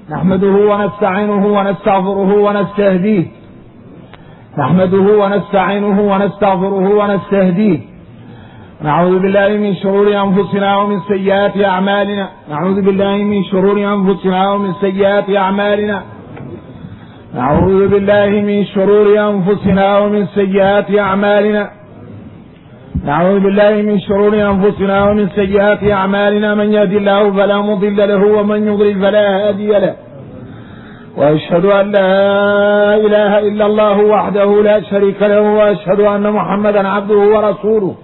نحمده ونستعينه ونستغفره ونستهديه نعوذ بالله من شرور أنفسنا ومن سيئات أعمالنا نعوذ بالله من شرور أنفسنا ومن سيئات أعمالنا نعوذ بالله من شرور أنفسنا ومن سيئات أعمالنا نعوذ بالله من شرور أنفسنا ومن سيئات أعمالنا من يهد الله فلا مضل له ومن يضلل فلا هادي له وأشهد أن لا إله إلا الله وحده لا شريك له وأشهد أن محمدا عبده ورسوله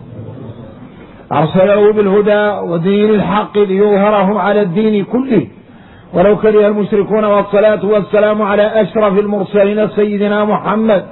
أرسله بالهدى ودين الحق ليظهره على الدين كله ولو كره المشركون والصلاة والسلام على أشرف المرسلين سيدنا محمد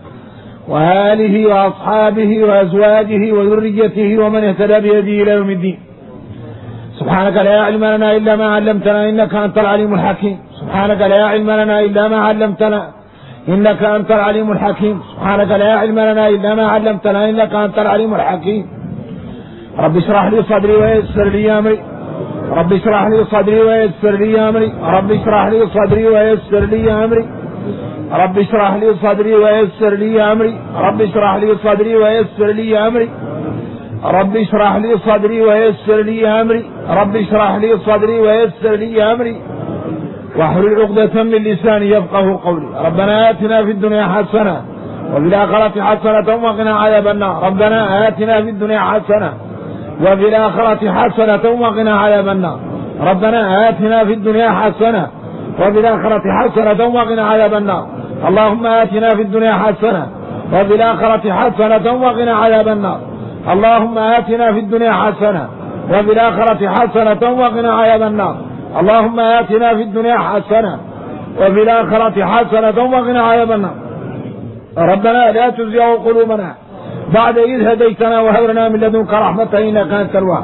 وآله وأصحابه وأزواجه وذريته ومن اهتدى بهديه إلى يوم الدين. سبحانك لا علم لنا إلا ما علمتنا إنك أنت العليم الحكيم. سبحانك لا علم لنا إلا ما علمتنا إنك أنت العليم الحكيم. سبحانك لا علم لنا إلا ما علمتنا إنك أنت العليم الحكيم. رب اشرح لي صدري ويسر لي أمري. رب اشرح لي صدري ويسر لي أمري. رب اشرح لي صدري ويسر لي أمري. رب اشرح لي صدري ويسر لي أمري. رب اشرح لي صدري ويسر لي أمري. رب اشرح لي صدري ويسر لي أمري. رب اشرح لي صدري ويسر لي أمري واحلل عقدة من لساني يفقه قولي. ربنا آتنا في الدنيا حسنة وفي الآخرة حسنة وقنا عذاب النار. ربنا آتنا في الدنيا حسنة وفي الآخرة حسنة وقنا عذاب النار. ربنا آتنا في الدنيا حسنة وفي الآخرة حسنة وقنا عذاب النار. اللهم آتنا في الدنيا حسنة وفي الآخرة حسنة وقنا عذاب النار. اللهم آتنا في الدنيا حسنة وفي الآخرة حسنة وقنا عذاب النار. اللهم آتنا في الدنيا حسنة وفي الآخرة حسنة وقنا عذاب النار. ربنا لا تزغ قلوبنا بعد إذ هديتنا وهب لنا من لدنك رحمة إنك أنت الوهاب.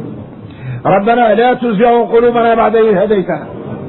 ربنا لا تزغ قلوبنا بعد إذ هديتنا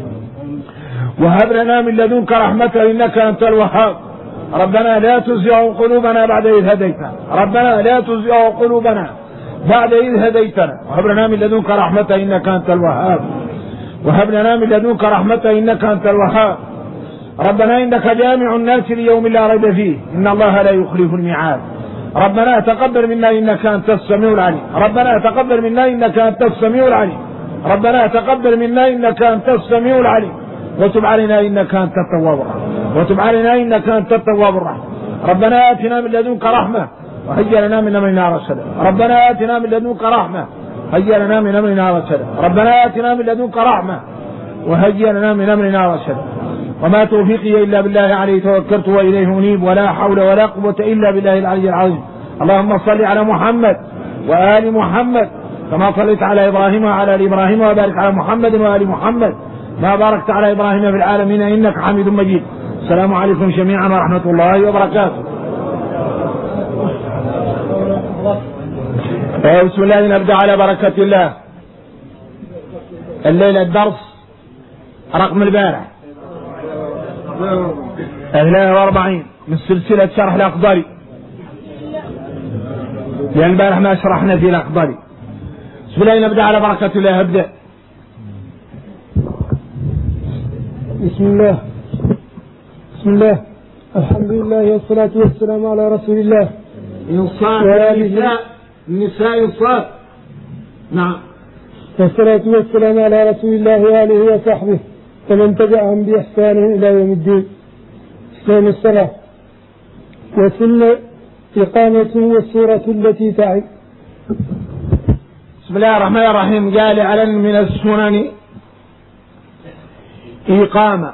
وهب لنا من لدنك رحمة إنك أنت الوهاب. ربنا لا تزغ قلوبنا بعد إذ هديتنا. ربنا لا تزغ قلوبنا بعد إذ هديتنا وهب لنا من لدنك رحمة إنك أنت الوهاب. وهب لنا من لدنك رحمة إنك أنت الوهاب. ربنا إنك جامع الناس ليوم لا ريب فيه إن الله لا يخلف الميعاد. ربنا تقبل منا إنك أنت السميع العليم. ربنا تقبل منا إنك أنت السميع العليم. ربنا تقبل منا إنك أنت السميع العليم وتب علينا إنك أنت التواب الرحيم. وتب علينا إنك أنت التواب الرحيم. ربنا آتنا من لدنك رحمة وهيئ لنا من أمرنا رشدا. ربنا آتنا من لدنك رحمة هيئ لنا من أمرنا رشدا. ربنا آتنا من لدنك رحمة وهيئ لنا من أمرنا رشدا. وما توفيقي إلا بالله عليه توكلت وإليه أنيب ولا حول ولا قوة إلا بالله العلي العظيم. اللهم صل على محمد وآل محمد كما صليت على إبراهيم وعلى آل إبراهيم وبارك على محمد وآل محمد ما باركت على إبراهيم في العالمين إنك حميد مجيد. السلام عليكم جميعا ورحمة الله وبركاته. بسم الله نبدأ على بركة الله. الليلة الدرس رقم البارح 42 من سلسلة شرح الأخضري لأن البارح ما شرحنا في الأخضري. بسم الله نبدأ على بركة الله. أبدأ. بسم الله الحمد لله والصلاة والسلام على رسول الله. النساء الصاد. نعم. والصلاة والسلام على رسول الله وآله وصحبه ومن تبعهم بإحسان إلى يوم الدين. إسلام الصلاة وسنة إقامته والسورة التي تعي. بسم الله الرحمن الرحيم. قال علن من السنن إقامة.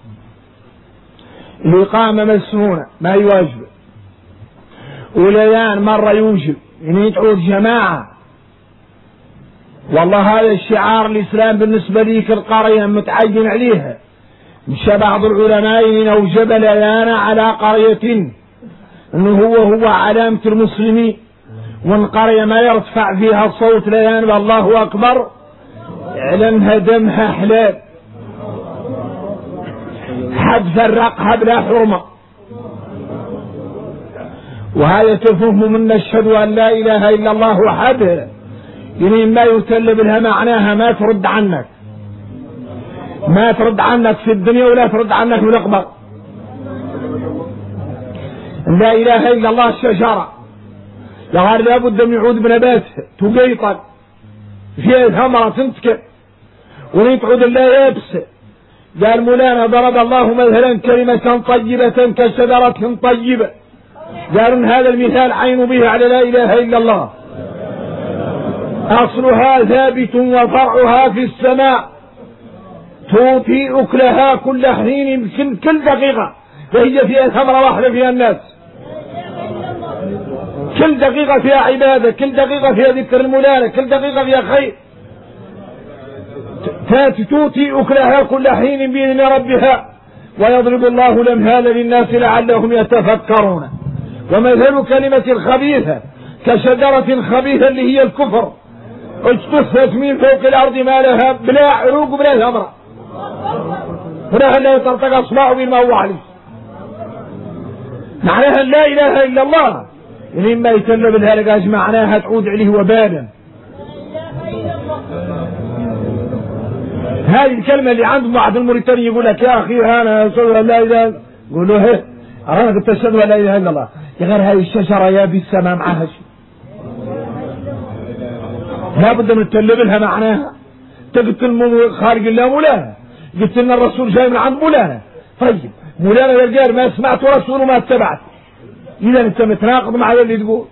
الإقامة مسنونة ما يواجب وليان مرة يوجب يعني تعود جماعة. والله هذا الشعار الإسلام بالنسبة لي كالقرية متعين عليها. مشى بعض العلماء إن أوجب ليان على قرية إنه هو علامة المسلمين وإن قرية ما يرتفع فيها صوت ليان بالله أكبر اعلمها دمها حلال حد فرقها بلا حرمة. وهذا تفهم من نشهد أن لا إله إلا الله وحده يعني ما يتلب لها معناها ما ترد عنك. ما ترد عنك في الدنيا ولا ترد عنك في الأقبر. لا إله إلا الله الشجرة لغار لابد من يعود بنبات تقيطل فيها ثمرة تنتكر ونتعود الله يابس. قال مولانا ضرب الله مثلا كلمة طيبة كشجرة طيبة. قالوا هذا المثال عين به على لا إله إلا الله. أصلها ثابت وفرعها في السماء تؤتي أكلها كل حين كل دقيقة فهي فيها ثمرة واحدة فيها الناس. كل دقيقة فيها عبادة، كل دقيقة فيها ذكر المولانا، كل دقيقة فيها خير. تؤتي أكلها كل حين بإذن ربها ويضرب الله الأمثال للناس لعلهم يتفكرون. ومثل كلمة خبيثة كشجرة خبيثة اللي هي الكفر اجتثت من فوق الأرض ما لها بلا عروق بلا ثمرة هنا لا ترتقى أصبعه بالماء عليه. معناها لا إله إلا الله لما يتلب الهلقاج معناها تعود عليه وبالا. هذه الكلمة اللي عند بعض الموريتاني يقول لك يا أخي أنا أشهد أن لا إله، يقول له هي أنا قلت أشهد أن لا إله إلا الله. يا غير هذه الشجرة يا بالسماء معها شيء لا بد من تتلب لها معناها. قلت خارج الله مولانا، قلت لنا الرسول جاي من عند مولانا. طيب مولانا يا رجال ما سمعت ورسوله ما اتبعت، إذا أنت متناقض مع اللي تقول،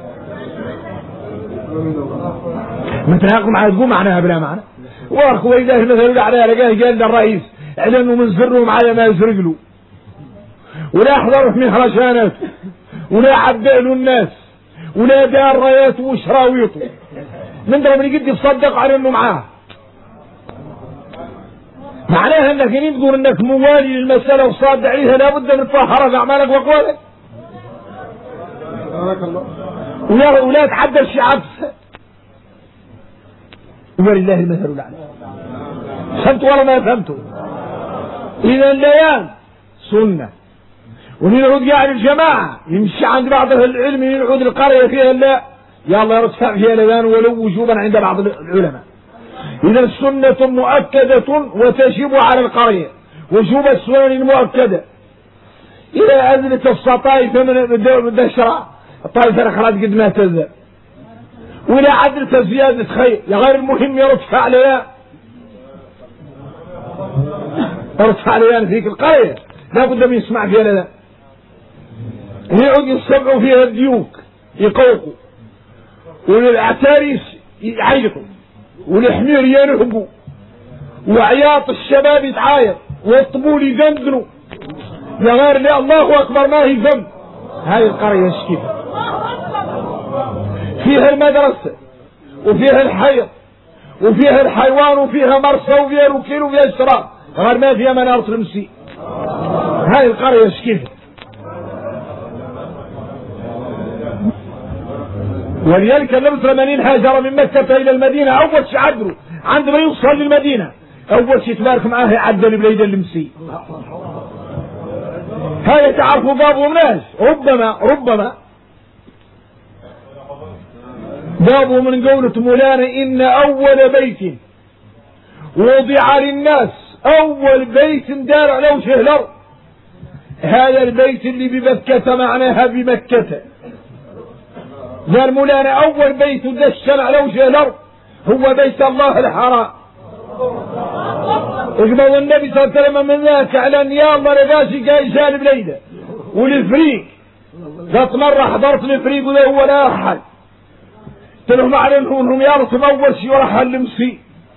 متناقض مع تقول معناها بلا معنى. واخو إذا مثلا على رجال قال الرئيس اعلنوا من زرهم على ما يزرق له ولا حضروا في مهرجانات ولا عبئ له الناس ولا دار رايات وشراويطه نضرب اللي قد يصدق على انه معاه. معناها انك ان تقول انك موالي للمسألة وصادق عليها لابد من تطهر في اعمالك واقوالك ولا تعدل شعب. ولله المثل الاعلى. فهمت ولا ما فهمتوا؟ اذا الليان سنه ونعود قاعد الجماعه يمشي عند بعض اهل العلم ينعود القريه فيها لا يلا يرتفع فيها الاذان ولو وجوبا عند بعض العلماء. اذا السنه مؤكده وتجب على القريه وجوب السنن المؤكده. اذا اذنت الطائفه من الدشره الطائفه الاخرى قد ما تزال ولا عدلت زيادة خير يا غير المهم يرتفع ليان يرتفع ليان فيك القرية لا بد من يسمع فيها لذا يقعد يسمعوا فيها الديوك يقوقوا وللعتاريس يعيقوا والحمير ينهبوا وعياط الشباب يتعايط والطبول يدندنوا يا غير لا الله أكبر ما هي ذنب. هذه القرية شكيفة فيها المدرسة وفيها الحيض وفيها الحيوان وفيها مرسى وفيها الوكيل وفيها الشراب غير ما فيها منارة المسيء. هاي القرية شكيفة. ولذلك النبي 80 هاجر من مكة إلى المدينة أول شيء عدلوا عندما يوصل للمدينة أول شيء تبارك معاه يعدل بليد المسيء. هاي تعرفوا بابوا ناس ربما بابوا من قولة مولانا إن أول بيت وضع للناس أول بيت دار على وجه الأرض هذا البيت اللي بمكة معناها بمكة. قال مولانا أول بيت دشن على وجه الأرض هو بيت الله الحرام. اقبض النبي صلى الله عليه وسلم من ذاك على أن يا الله لباسي قاي جانب ليلة والفريق ذات مرة حضرت الفريق وذا هو لا أحد تلهم على انهم يرسم اول شيء ورحل المسيء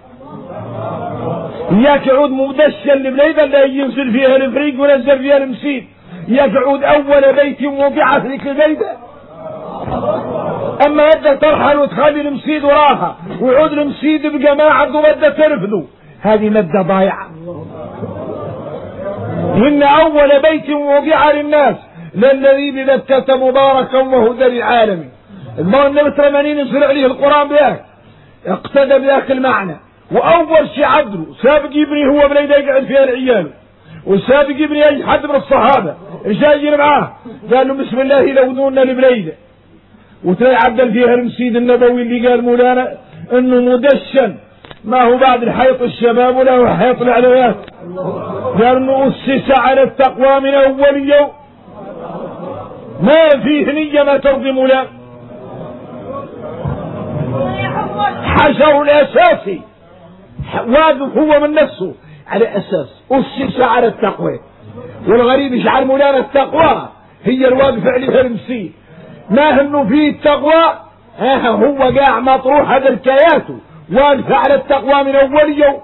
ياك يعود مدشن لبليده اللي ينزل فيها الفريق ونزل فيها المسيد ياك يعود اول بيت وضع في ذيك البلده. اما بدها ترحل وتخلي المسيد وراها ويعود المسيد بجماعه وبدها ترفضوا هذه مده ضايعه. ان اول بيت وضع للناس للذي بمكه مباركا وهدى للعالمين. النبي 80 ينزل عليه القرآن بذاك اقتدى بذاك المعنى. وأول شيء عدله سابق ابني هو بليدة يقعد فيها العيال وسابق ابني أي حد من الصحابة جايين معاه قال له بسم الله لو دوننا لبليدة وتلاقي عدل فيها المسيد النبوي اللي قال مولانا انه مدشن ما هو بعد الحيط الشباب ولا هو حيط العلويات. قال انه اسس على التقوى من اول يوم، ما فيه نية ما ترضي مولاه. حشر الاساسي واقف هو من نفسه على اساس اسس على التقوى. والغريب يجعل مولانا التقوى هي الواقف عليها المسيح، ما انه فيه التقوى هو قاع مطروح هذا الكياته واقف على التقوى من اول يوم.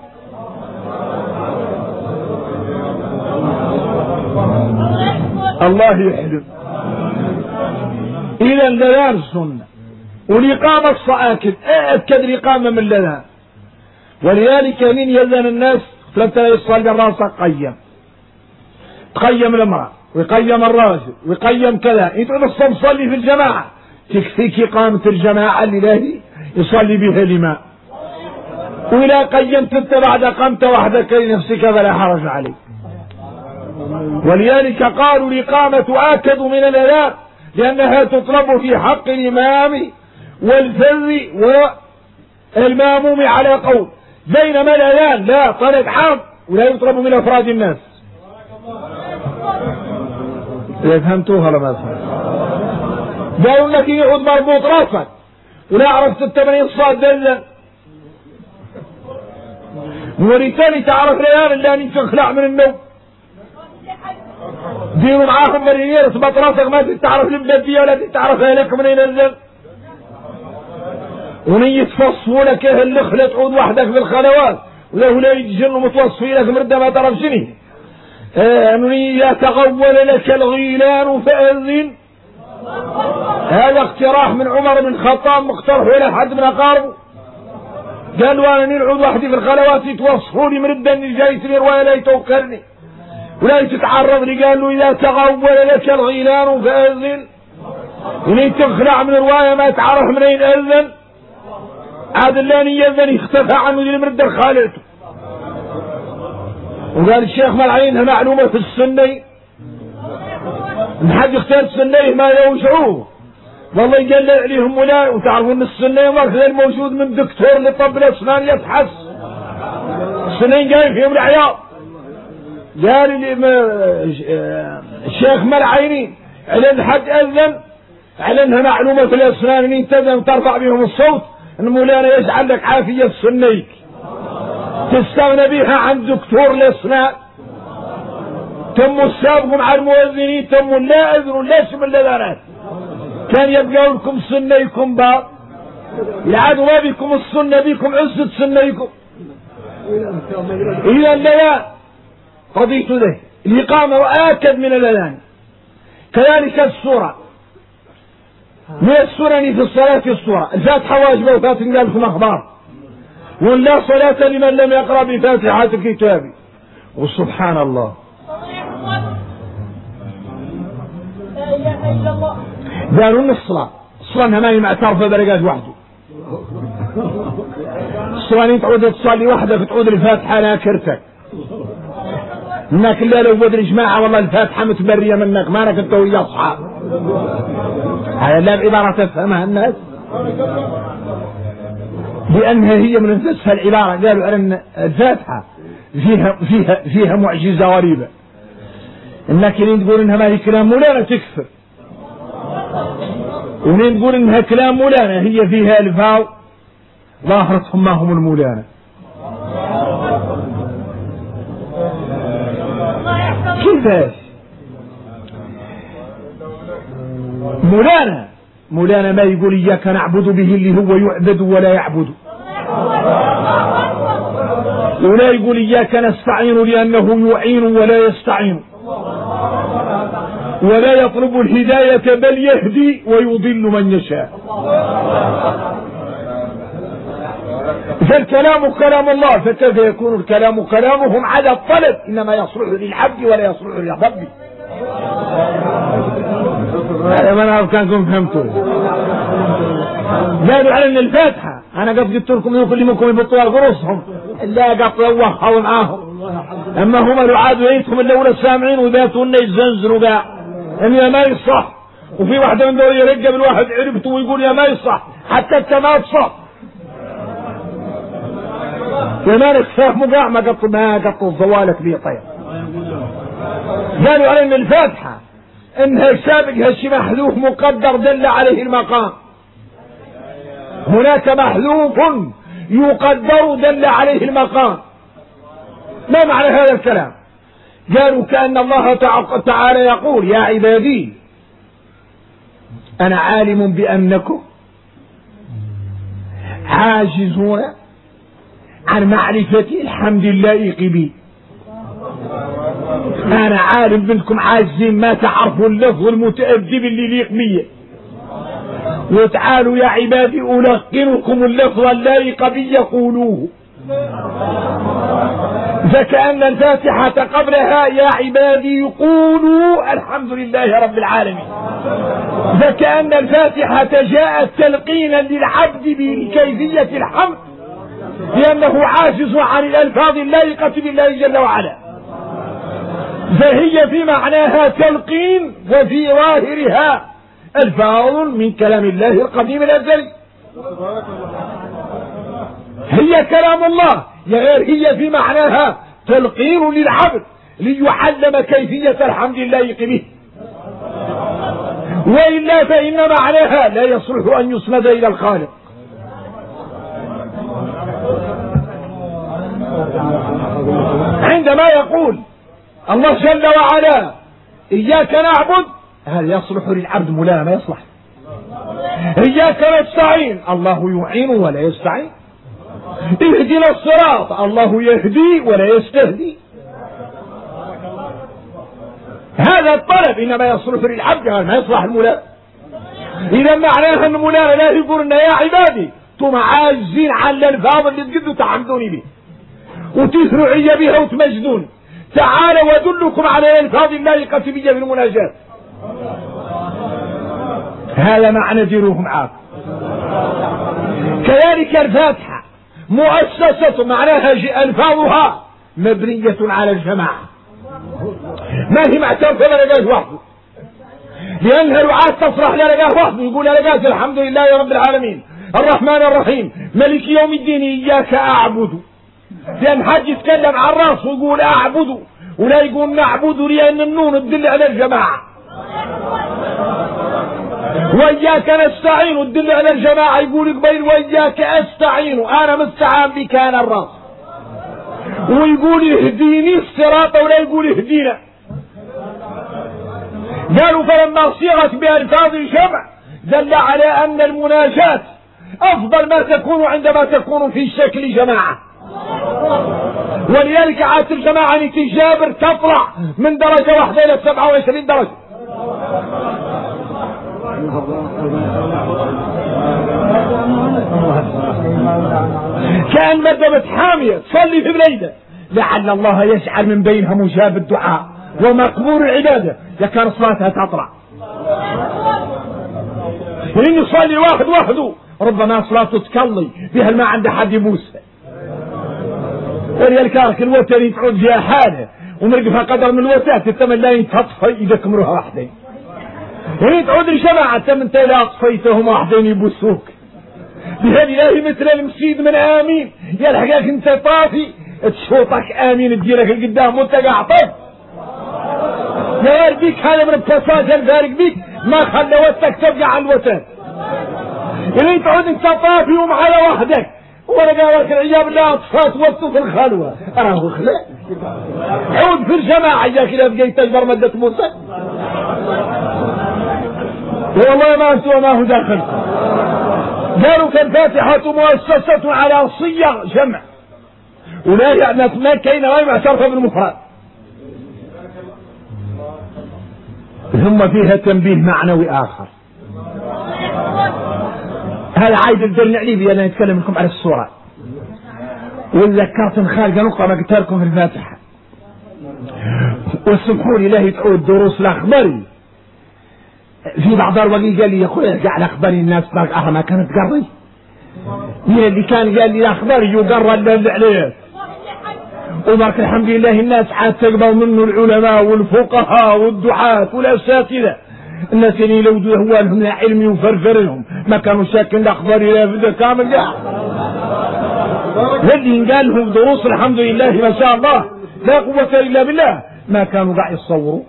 الله يحلم. إذا لذان السنة والإقامة الصآكد أكد الإقامة من لذان. ولذلك من يذن الناس ثلاثة يصلي براسه تقيم المرأة ويقيم الراجل ويقيم كذا. يتعود الصوم صلي في الجماعة، تكفيك إقامة الجماعة اللي يصلي بها الإمام. وإذا قيمت أنت بعد قمت وحدك لنفسك فلا حرج عليك. ولذلك قالوا الإقامة آكد من الأذان لأنها تطلب في حق الإمام والفر والماموم على قول، بينما الأذان لا طلب عام ولا يطلب من أفراد الناس. إذا فهمتوها ولا ما فهمتوها؟ قالوا لك يعود مربوط راسك ولا عرفت التمرين صاد دلا، ولتالي تعرف الأذان إلا أن تخلع من النوم. ديروا معاهم مرينير اثبت راسك ما تعرف المبدية ولا تعرف اهلك منين نزل، ونية تصفوا لك اللي خلت عود وحدك في الخلوات ولو لا يجن متوصفي لك مرده ما تعرف شنو. لا تغول لك الغيلان فأذن. هذا اقتراح من عمر بن الخطاب مقترح الى حد من اقاربه. قالوا انا نلعب وحدي في الخلوات يتوصفوا لي مرده اني جايت لي روايه لا يتوكلني ولا تتعرض لي. قال له إذا تغول لك الغيلان فأذن. ولين تخلع من الرواية ما تعرف منين أذن، عاد اللاني يأذن يختفى عنه ذي المردة خالته. وقال الشيخ ملعين معلومة في السنة ان حد يختار السنة ما يوجعوه والله يقلل عليهم ولا. وتعرفوا ان السنة مركز الموجود من دكتور لطب الأسنان يبحث السنين جاي فيهم العياط. قال الشيخ ملعيني على حد أذن على انها معلومة في الأسنان ان انت ترفع بهم الصوت ان مولانا يجعل لك عافية سنيك تستغنى بها عن دكتور الأسنان. تم السابق مع المؤذنين تم لا أذن لا شمل الأذانات كان يبقى لكم سنيكم بعض العدو ما بكم السنة بكم عزة سنيكم. إذا لا قضيت له الإقامة وآكد من الأذان. كذلك السورة من السنن في الصلاة في السورة الفاتحة واجبة وفاتح لكم أخبار ولا صلاة لمن لم يقرأ بفاتحة الكتاب. وسبحان الله قالوا ان الصلاة ما هي معترفة درجات وحده. الصلاة تعود تصلي وحدك تعود الفاتحة ناكرتك انك لا لو بدري جماعة والله الفاتحة متبرية منك ما انك انت ويا اصحاب. هذا لا بعبارة تفهمها الناس لانها هي من انفسها العبارة. قالوا ان الفاتحة فيها معجزة غريبة انك لين تقول انها ما هي كلام مولانا تكفر ولين تقول انها كلام مولانا هي فيها الفاظ ظاهرتهم ما هم المولانا. كيفاش مولانا ما يقول إياك نعبد به اللي هو يعبد ولا يعبد ولا يقول إياك نستعين لأنه يعين ولا يستعين ولا يطلب الهداية بل يهدي ويضل من يشاء. فالكلام كلام الله فكيف يكون الكلام كلامهم على الطلب انما يصلح للعبد ولا يصلح للرب. هذا ما نعرف كانكم فهمتوا. قالوا على ان الفاتحه انا قد قلت لكم يكلمكم يبطوا قروصهم لا قطوا وحوا معاهم اما هم العاد ويتهم الاولى السامعين وذاتوا انه يزنزنوا قاع ان يا ما يصح. وفي واحده من دول يرقب الواحد عرفته ويقول يا ما يصح حتى انت ما تصح. وما نتفاهموا كاع ما قطوا زوالك لي طيب. قالوا على ان الفاتحة انها سابق هالشي محذوف مقدر دل عليه المقام. هناك محذوف يقدر دل عليه المقام. ما معنى هذا الكلام؟ قالوا كأن الله تعالى يقول يا عبادي أنا عالم بأنكم عاجزون عن معرفة الحمد اللائق بي. أنا عالم بأنكم عاجزين ما تعرفوا اللفظ المتأدب اللي يليق بي، وتعالوا يا عبادي ألقنكم اللفظ اللائق بي قولوه. فكأن الفاتحة قبلها يا عبادي قولوا الحمد لله رب العالمين. فكأن الفاتحة جاءت تلقينا للعبد بكيفية الحمد لأنه عاجز عن الألفاظ اللائقة بالله جل وعلا. فهي في معناها تلقين وفي ظاهرها ألفاظ من كلام الله القديم الأزلي. هي كلام الله غير هي في معناها تلقين للعبد ليعلم كيفية الحمد اللائق به، وإلا فإن معناها لا يصلح أن يسند إلى الخالق. عندما يقول الله جل وعلا إياك نعبد هذا يصلح للعبد مولانا ما يصلح. إياك نستعين الله يعين ولا يستعين. اهدنا الصراط الله يهدي ولا يستهدي. هذا الطلب إنما يصلح للعبد ما يصلح المولانا. إذا معناها أن المولانا لا يقول لنا يا عبادي انتم عاجزين عن الألفاظ اللي تقدوا تعمدوني به وتسرعي بها وتمجدون، تعالوا وادلكم على الألفاظ اللائقة بي في المناجاة. هذا معنى ديروهم عاق. كذلك الفاتحة مؤسسة معناها ألفاظها مبنية على الجماعة، ما هي معترفة لرقاش وحده، لأنها رعاة تصرح لرقاش وحده يقول لرقاش الحمد لله رب العالمين الرحمن الرحيم ملك يوم الدين إياك أعبد. لأن حد يتكلم عن راسه ويقول أعبد ولا يقول نعبد لأن النون تدل على الجماعة. وإياك نستعين تدل على الجماعة، يقول قبيل وإياك أستعين أنا مستعان بك أنا الراس، ويقول اهديني الصراط ولا يقول اهدينا. قالوا فلما صيغت بألفاظ الجمع دل على أن المناجاة أفضل ما تكون عندما تكون في شكل جماعة. ولذلك عادة الجماعة لتجابر تطلع من درجة واحدة إلى 27 درجة. كأن مدبت حامية تصلي في بليدة لعل الله يجعل من بينها مجاب الدعاء ومقبول العبادة لكان صلاتها تطلع. وإن يصلي واحد وحده ربما صلاته تكلي بها ما عند حد يبوسها. ولذلك الوتر يتعود فيها حاله ومرقفها قدر من الوتر تتمنى تطفي إذا كمروها واحدين. وإن تعود الجماعة تمنت إذا أطفيتهم واحدين يبوسوك. بهذه الله مثل المسيد من آمين يلحقك انت طافي تشوطك آمين تجيلك القدام وانت قاعطف. يا بيك هذا من التصاج الفارق بيك ما خلى وتك تبقى على الوتر. إذا تعود انت طافي ومعلا وحدك ولا قالك العياب لا أطفات وقته في الخلوة أراه خلق عود في الجماعة يا كده بقيت تجبر مدة موسى. والله ما أنت وما هو داخل. قالوا فالفاتحة مؤسسة على صيغ جمع ولا يعني ما كاين غير معترفة بالمفرد. ثم فيها تنبيه معنوي آخر هذا عايد الدليل عليه أنا أتكلم لكم على الصورة وذكرت خارج نقطة ما قلت لكم في الفاتحة. والسمحوا لي لا تعود دروس الأخباري في بعض الوقت قال لي يا أخوي ارجع الأخباري الناس ما كانت قري هي اللي كان قال لي الأخباري يقرر اللي عليه وبارك الحمد لله الناس عاد تقبل منه العلماء والفقهاء والدعاة والأساتذة الناس اللي لو هو لهم علم وفرفرهم ما كانوا شاكين الأخبار إلى فده كامل واللي ينقال لهم دروس الحمد لله ما شاء الله لا قوة إلا بالله ما كانوا قاعد يتصوروا.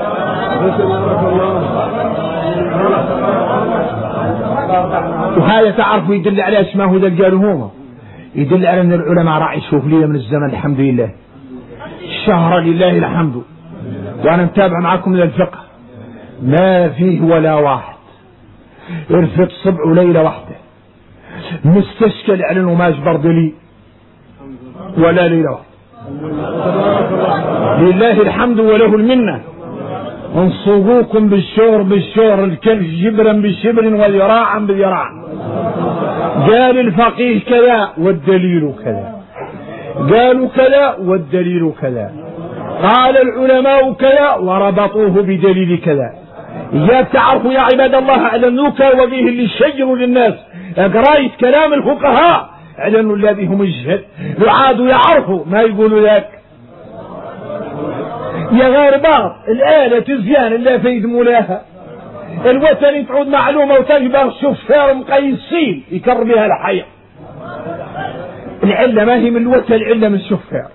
وهذا تعرفوا يدل على اسمه ذا قالوا هما يدل على أن العلماء راعي يشوف لي من الزمن الحمد لله الشهر لله الحمد. وأنا متابع معكم للفقه ما فيه ولا واحد يرفض صبع ليلة واحدة مستشكل على أنه ما أجبر دليل ولا ليلة واحدة. لله الحمد وله المنة. انصبوكم بالشور بالشور الكلف جبرا بالشبر وذراعا بذراع. قال الفقيه كذا والدليل كذا قالوا كذا والدليل كذا قال العلماء كذا وربطوه بدليل كذا. يا تعرفوا يا عباد الله على النكى وبه اللي يشجر للناس قراية كلام الفقهاء على أنه الذي هم الجهل يعادوا يعرفوا ما يقولوا ذاك. يا غاربات الآلة تزيان اللي فيد مولاها الوثن تعود معلومة وتجبر شفار مقيسين يكر بها الحياة. العلة ما هي من الوثن العلة من الشفار.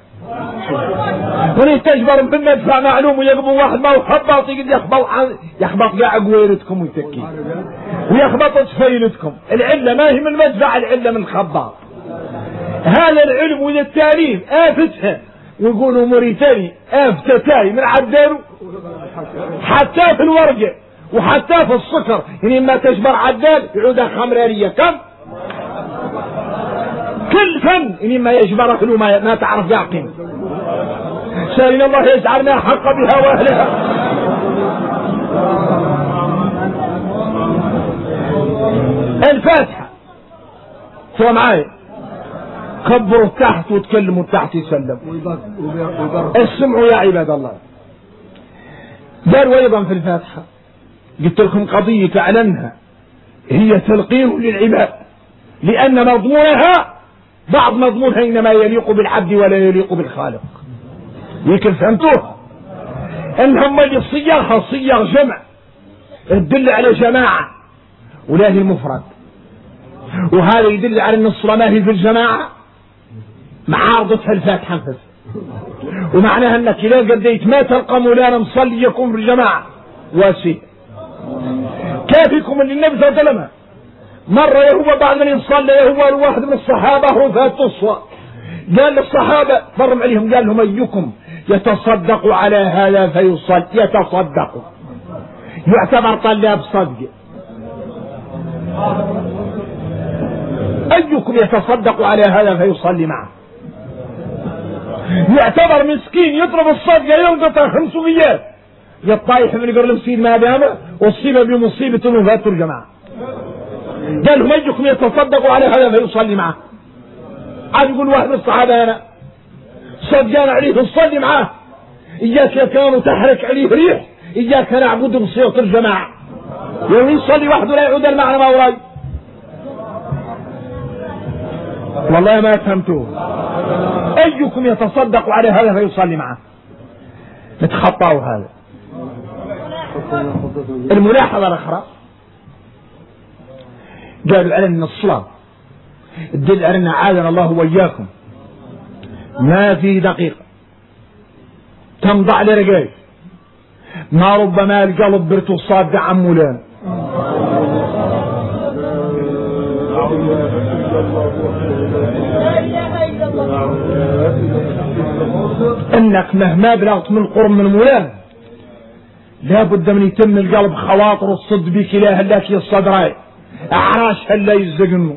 ونتجبر بمدفع معلوم ويقبوا واحد ما هو حباط يخبط قاع قويرتكم ويتكي ويخبط تفيلتكم. العلة ما هي من المدفع العلة من الخباط. هذا العلم وذا التعليم آفتها ويقولوا موريتاني آفتتاي من عدانه حتى في الورقة وحتى في السكر يعني ما تجبر عدال يعودها خمرانية كم كل فن يعني ما يجبر أهله ما تعرف يعقين. سألنا الله يجعلنا حق بها وأهلها. الفاتحة سوى معاي كبروا تحت وتكلموا تحت يسلم. اسمعوا يا عباد الله. قالوا أيضا في الفاتحة قلت لكم قضية تعلمها هي تلقين للعباد لأن مضمونها بعض مضمونها إنما يليق بالعبد ولا يليق بالخالق. يمكن فهمتوها انهم اللي صيغها صيغ جمع تدل على جماعة ولا هي المفرد. وهذا يدل على ان الصلاة ما هي في الجماعة معارضتها الفاتحة انفس. ومعناها انك اذا قديت ما تلقى مولانا مصلي يكون في الجماعة واسي كافيكم اللي النبي صلى الله عليه وسلم مرة هو بعد من يصلي هو الواحد من الصحابة وفات الصلاة قال للصحابة فرم عليهم قال لهم أيكم يتصدق على هذا فيصل يتصدق يعتبر طلاب صدق. أيكم يتصدق على هذا فيصلي معه يعتبر مسكين يطلب الصدقة ينقطع 500 يطايح من قرن مسكين ما دامه وصيب بمصيبة وفات الجماعة. قال لهم أيكم يتصدق على هذا فيصلي معه. عاد يقول واحد من الصحابة أنا صدقان عليه تصلي معاه إياك كانوا تحرك عليه ريح إياك نعبد بصيغة الجماعة يوم يصلي وحده لا يعود المعنى ما وراي. والله ما فهمتوه. أيكم يتصدق على هذا فيصلي معه نتخطاه. هذا الملاحظة الأخرى قالوا على أن الصلاة الدل على أن عادنا الله وإياكم ما في دقيقة تمضع لرقاي ما ربما القلب برتو صاد عن مولان. انك مهما بلغت من قرب من مولان لابد من يتم القلب خواطر الصد بك لا هلاك الصدراي اعراش هلا يزقنه.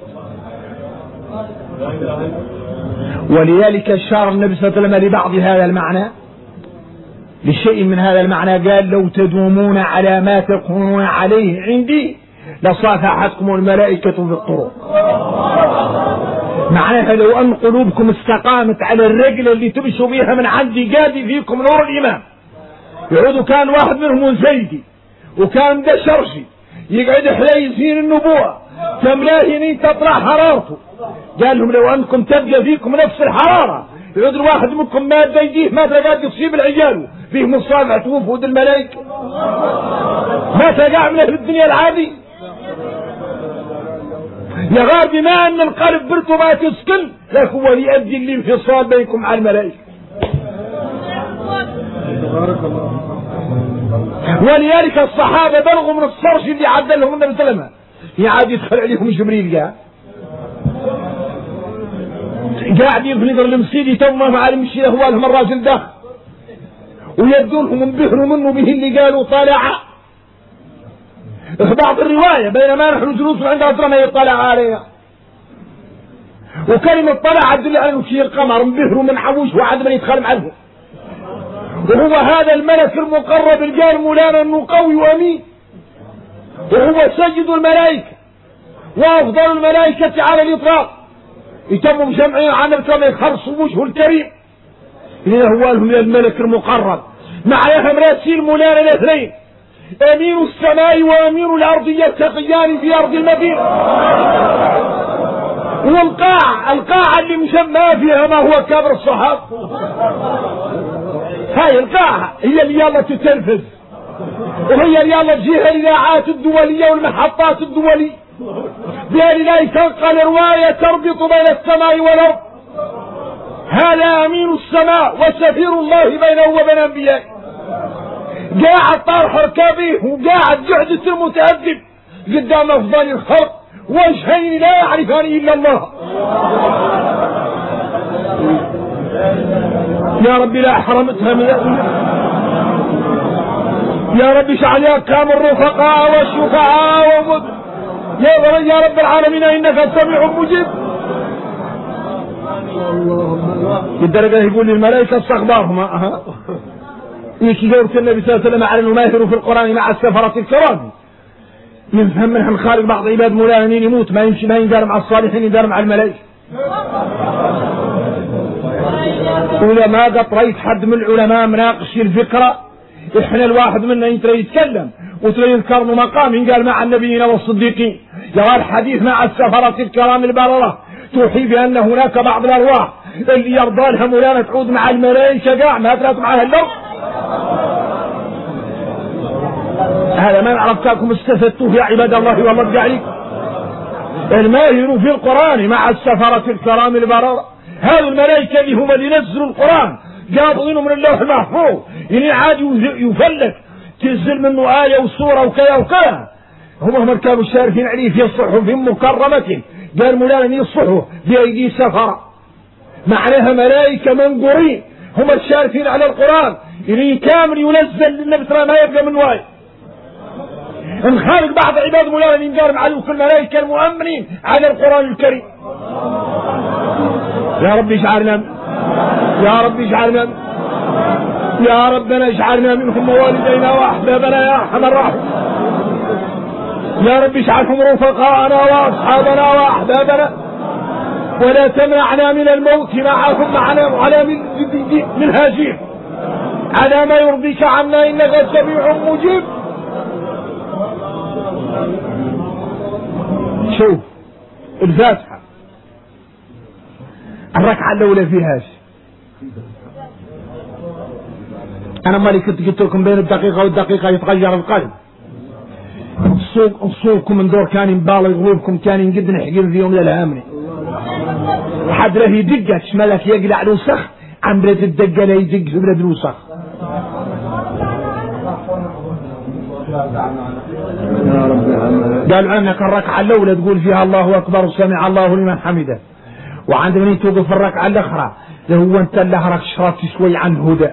ولذلك اشار النبي صلى الله عليه وسلم لبعض هذا المعنى لشيء من هذا المعنى قال لو تدومون على ما تكونون عليه عندي لصافحتكم الملائكة في الطرق. معناها لو أن قلوبكم استقامت على الرجل اللي تمشوا بيها من عندي قادي فيكم نور الإيمان. يعودوا كان واحد منهم زيدي وكان ده شرشي يقعد حلي يزين النبوة تملاهي تطلع حرارته. قال لهم لو أنكم تبقى فيكم نفس الحرارة يعود الواحد منكم ما يديه ما تلقى يصيب العيال فيه مصابع توفود الملائكة ما تلقى من أهل الدنيا العادي يا غار بما أن القلب برته ما تسكن لك هو ليؤدي الانفصال بينكم على الملائكة. ولذلك الصحابة بلغوا من الصرش اللي عدل لهم النبي صلى الله عليه وسلم يعاد يدخل عليهم جبريل قاعد يفند المسيدي تمه مع المشي هو لهم الراجل ده ويبدونهم انبهروا منه به اللي قالوا طالع. بعض الرواية بينما نحن جلوس عند أسرنا يطلع عليها وكلمة طلع تدل على انه شيء القمر انبهروا من حوش وعد من يدخل عنه. وهو هذا الملك المقرب الجار مولانا انه قوي وامين وهو سيد الملائكة وافضل الملائكة على الاطلاق يتم مجمعين عن الكلام يخرصوا وجهه الكريم إذا هو لهم الملك المقرب مع يهم راسيل مولانا الاثنين امين السماء وامين الارض يلتقيان في ارض المدينة. والقاعة اللي مسمى فيها ما هو كبر الصحابة هاي القاعة هي اللي يلا تتنفذ وهي اللي يلا تجيها الاذاعات الدولية والمحطات الدولية بها لا تنقل رواية تربط بين السماء والارض. هذا امين السماء وسفير الله بينه وبين انبيائه قاعد طارح ركابه وقاعد جعدة المتأدب قدام افضل الخلق وجهين لا يعرفان الا الله. يا رب لا حرمتها من يا رب اجعل اكرم الرفقاء والشفعاء يا رب العالمين انك السميع المجيب. بالدرجة يقول للملائكة استخبارهم يكي قولت النبي صلى الله عليه وسلم على الماهر في القرآن مع السفرة الكرام نفهم منها الخالق بعض عباد مولانا يموت ما يمشي ما يندار مع الصالحين يندار مع الملائكة. وإذا ما قطريت حد من العلماء مناقش الفكرة احنا الواحد منا يترى يتكلم وترى يذكر مقام قال مع النبيين والصديقين يرى الحديث مع السفرة الكرام البررة توحي بأن هناك بعض الأرواح اللي يرضى لها مولانا تعود مع الملائكة قاع ما ترى معها اللوم. هذا ما عرفتكم استفدتوه يا عباد الله والله ارجع لكم. الماهر في القرآن مع السفرة الكرام البررة هذا الملائكة اللي هم اللي نزلوا القرآن قابضينه من اللوح المحفوظ يعني عاد يفلت تنزل منه آية وسورة وكذا وكذا هم كانوا شارفين عليه في الصحف مكرمة قال مولانا يصحوا بأيدي سفرة معناها ملائكة منقورين هم الشارفين على القرآن يعني كامل ينزل للنبي صلى الله عليه وسلم ما يبقى من واي. نخالق بعض عباد مولانا ينقارب عليه كل الملائكة المؤمنين على القرآن الكريم. يا رب اجعلنا يا رب اجعلنا يا ربنا اجعلنا منهم ووالدينا واحبابنا يا ارحم الراحمين. يا رب اجعلهم رفقاءنا واصحابنا واحبابنا ولا تمنعنا من الموت معهم على منهاجهم على ما يرضيك عنا انك سميع مجيب. شوف الفاتحة الركعة الأولى فيهاش أنا مالي كنت قلت لكم بين الدقيقة والدقيقة يتغير القلب. صوكم من دور كان ينبالغ غروبكم كان ينقد نحقل في يوم للهامني حد له يدق شمالك يقلع الوسخ عن بلد الدقة لا يدق في بلد الوسخ. قالوا عنك الركعة الأولى تقول فيها الله أكبر سمع الله لمن حمده وعندما توقف الركعة الأخرى لو أنت لهرك شربت شوي عن هدى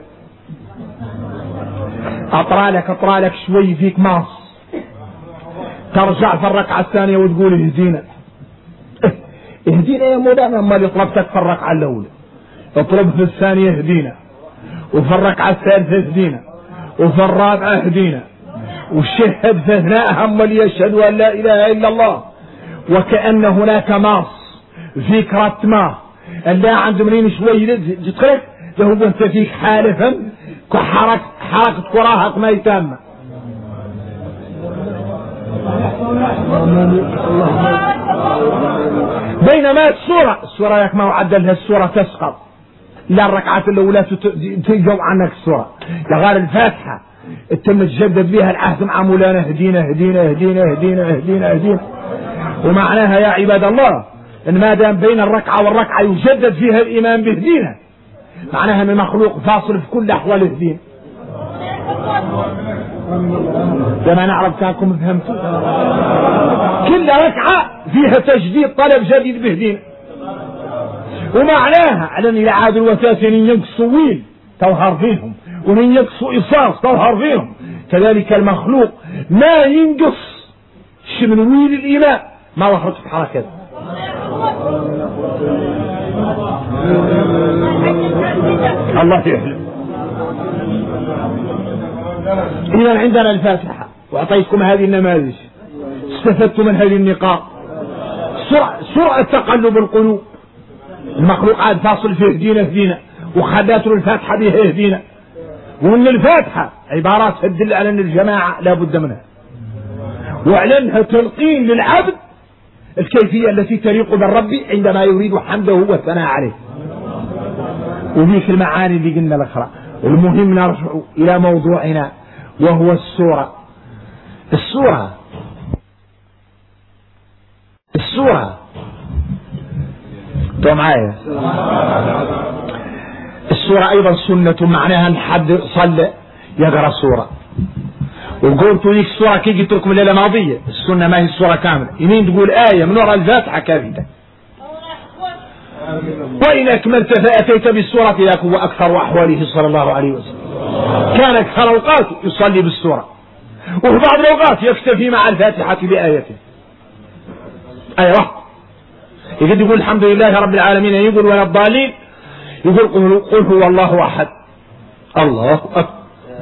أطرالك شوي فيك ماص ترجع في الركعة الثانية وتقول اهدينا اهدينا يا مولانا أما اللي طلبتك في الركعة الأولى اطلب في الثانية اهدينا وفي الركعة الثالثة اهدينا وفي الرابعة اهدينا والشهد في اثناءها أما اللي يشهد أن لا إله إلا الله وكأن هناك ماص فكرة ما اللي عند منين شوي تدخلك لو انت فيك حالفا حركة كراهك ما يتم. بينما السورة ياك ما وعدلها السورة تسقط لا الركعات الأولى تجو عنك السورة لغير الفاتحة تم تجدد بها العهد مع مولانا اهدينا اهدينا اهدينا اهدينا اهدينا اهدينا ومعناها يا عباد الله ان ما دام بين الركعة والركعة يجدد فيها الإمام بهدينا، معناها ان المخلوق فاصل في كل أحوال الدين. لما نعرف كانكم فهمتوا كل ركعة فيها تجديد طلب جديد بهدينا، ومعناها على ان العاد الوساسين ينقصوا ويل تظهر فيهم ومن ينقصوا إصاص تظهر فيهم، كذلك المخلوق ما ينقص من ويل الإمام ما ظهرت في حركة. الله يحلم. إذا عندنا الفاتحة وأعطيتكم هذه النماذج، استفدت من هذه النقاط. سرعة تقلب القلوب، المخلوق عاد فاصل في هدينا وخداته الفاتحة بها يهدينا، وأن الفاتحة عبارات تدل على أن الجماعة لا بد منها، وعلى أنها تلقين للعبد الكيفية التي تليق بالرب عندما يريد حمده والثناء عليه، وذيك المعاني اللي قلنا الأخرى. المهم نرجع إلى موضوعنا وهو السورة. انتوا معايا؟ السورة أيضا سنة، معناها أن حد صلى يقرأ سورة، وقلت لك السورة كي قلت لكم الليلة الماضية السنة ما هي السورة كاملة، يمين تقول آية من وراء الفاتحة كافية، وإن أكملت فأتيت بالسورة ذاك هو أكثر أحواله صلى الله عليه وسلم. كان أكثر أوقات يصلي بالسورة، وفي بعض الأوقات يكتفي مع الفاتحة بآيته. أيوة، يقول الحمد لله رب العالمين، يقول ولا الضالين، يقول قل هو الله أحد، الله أكبر،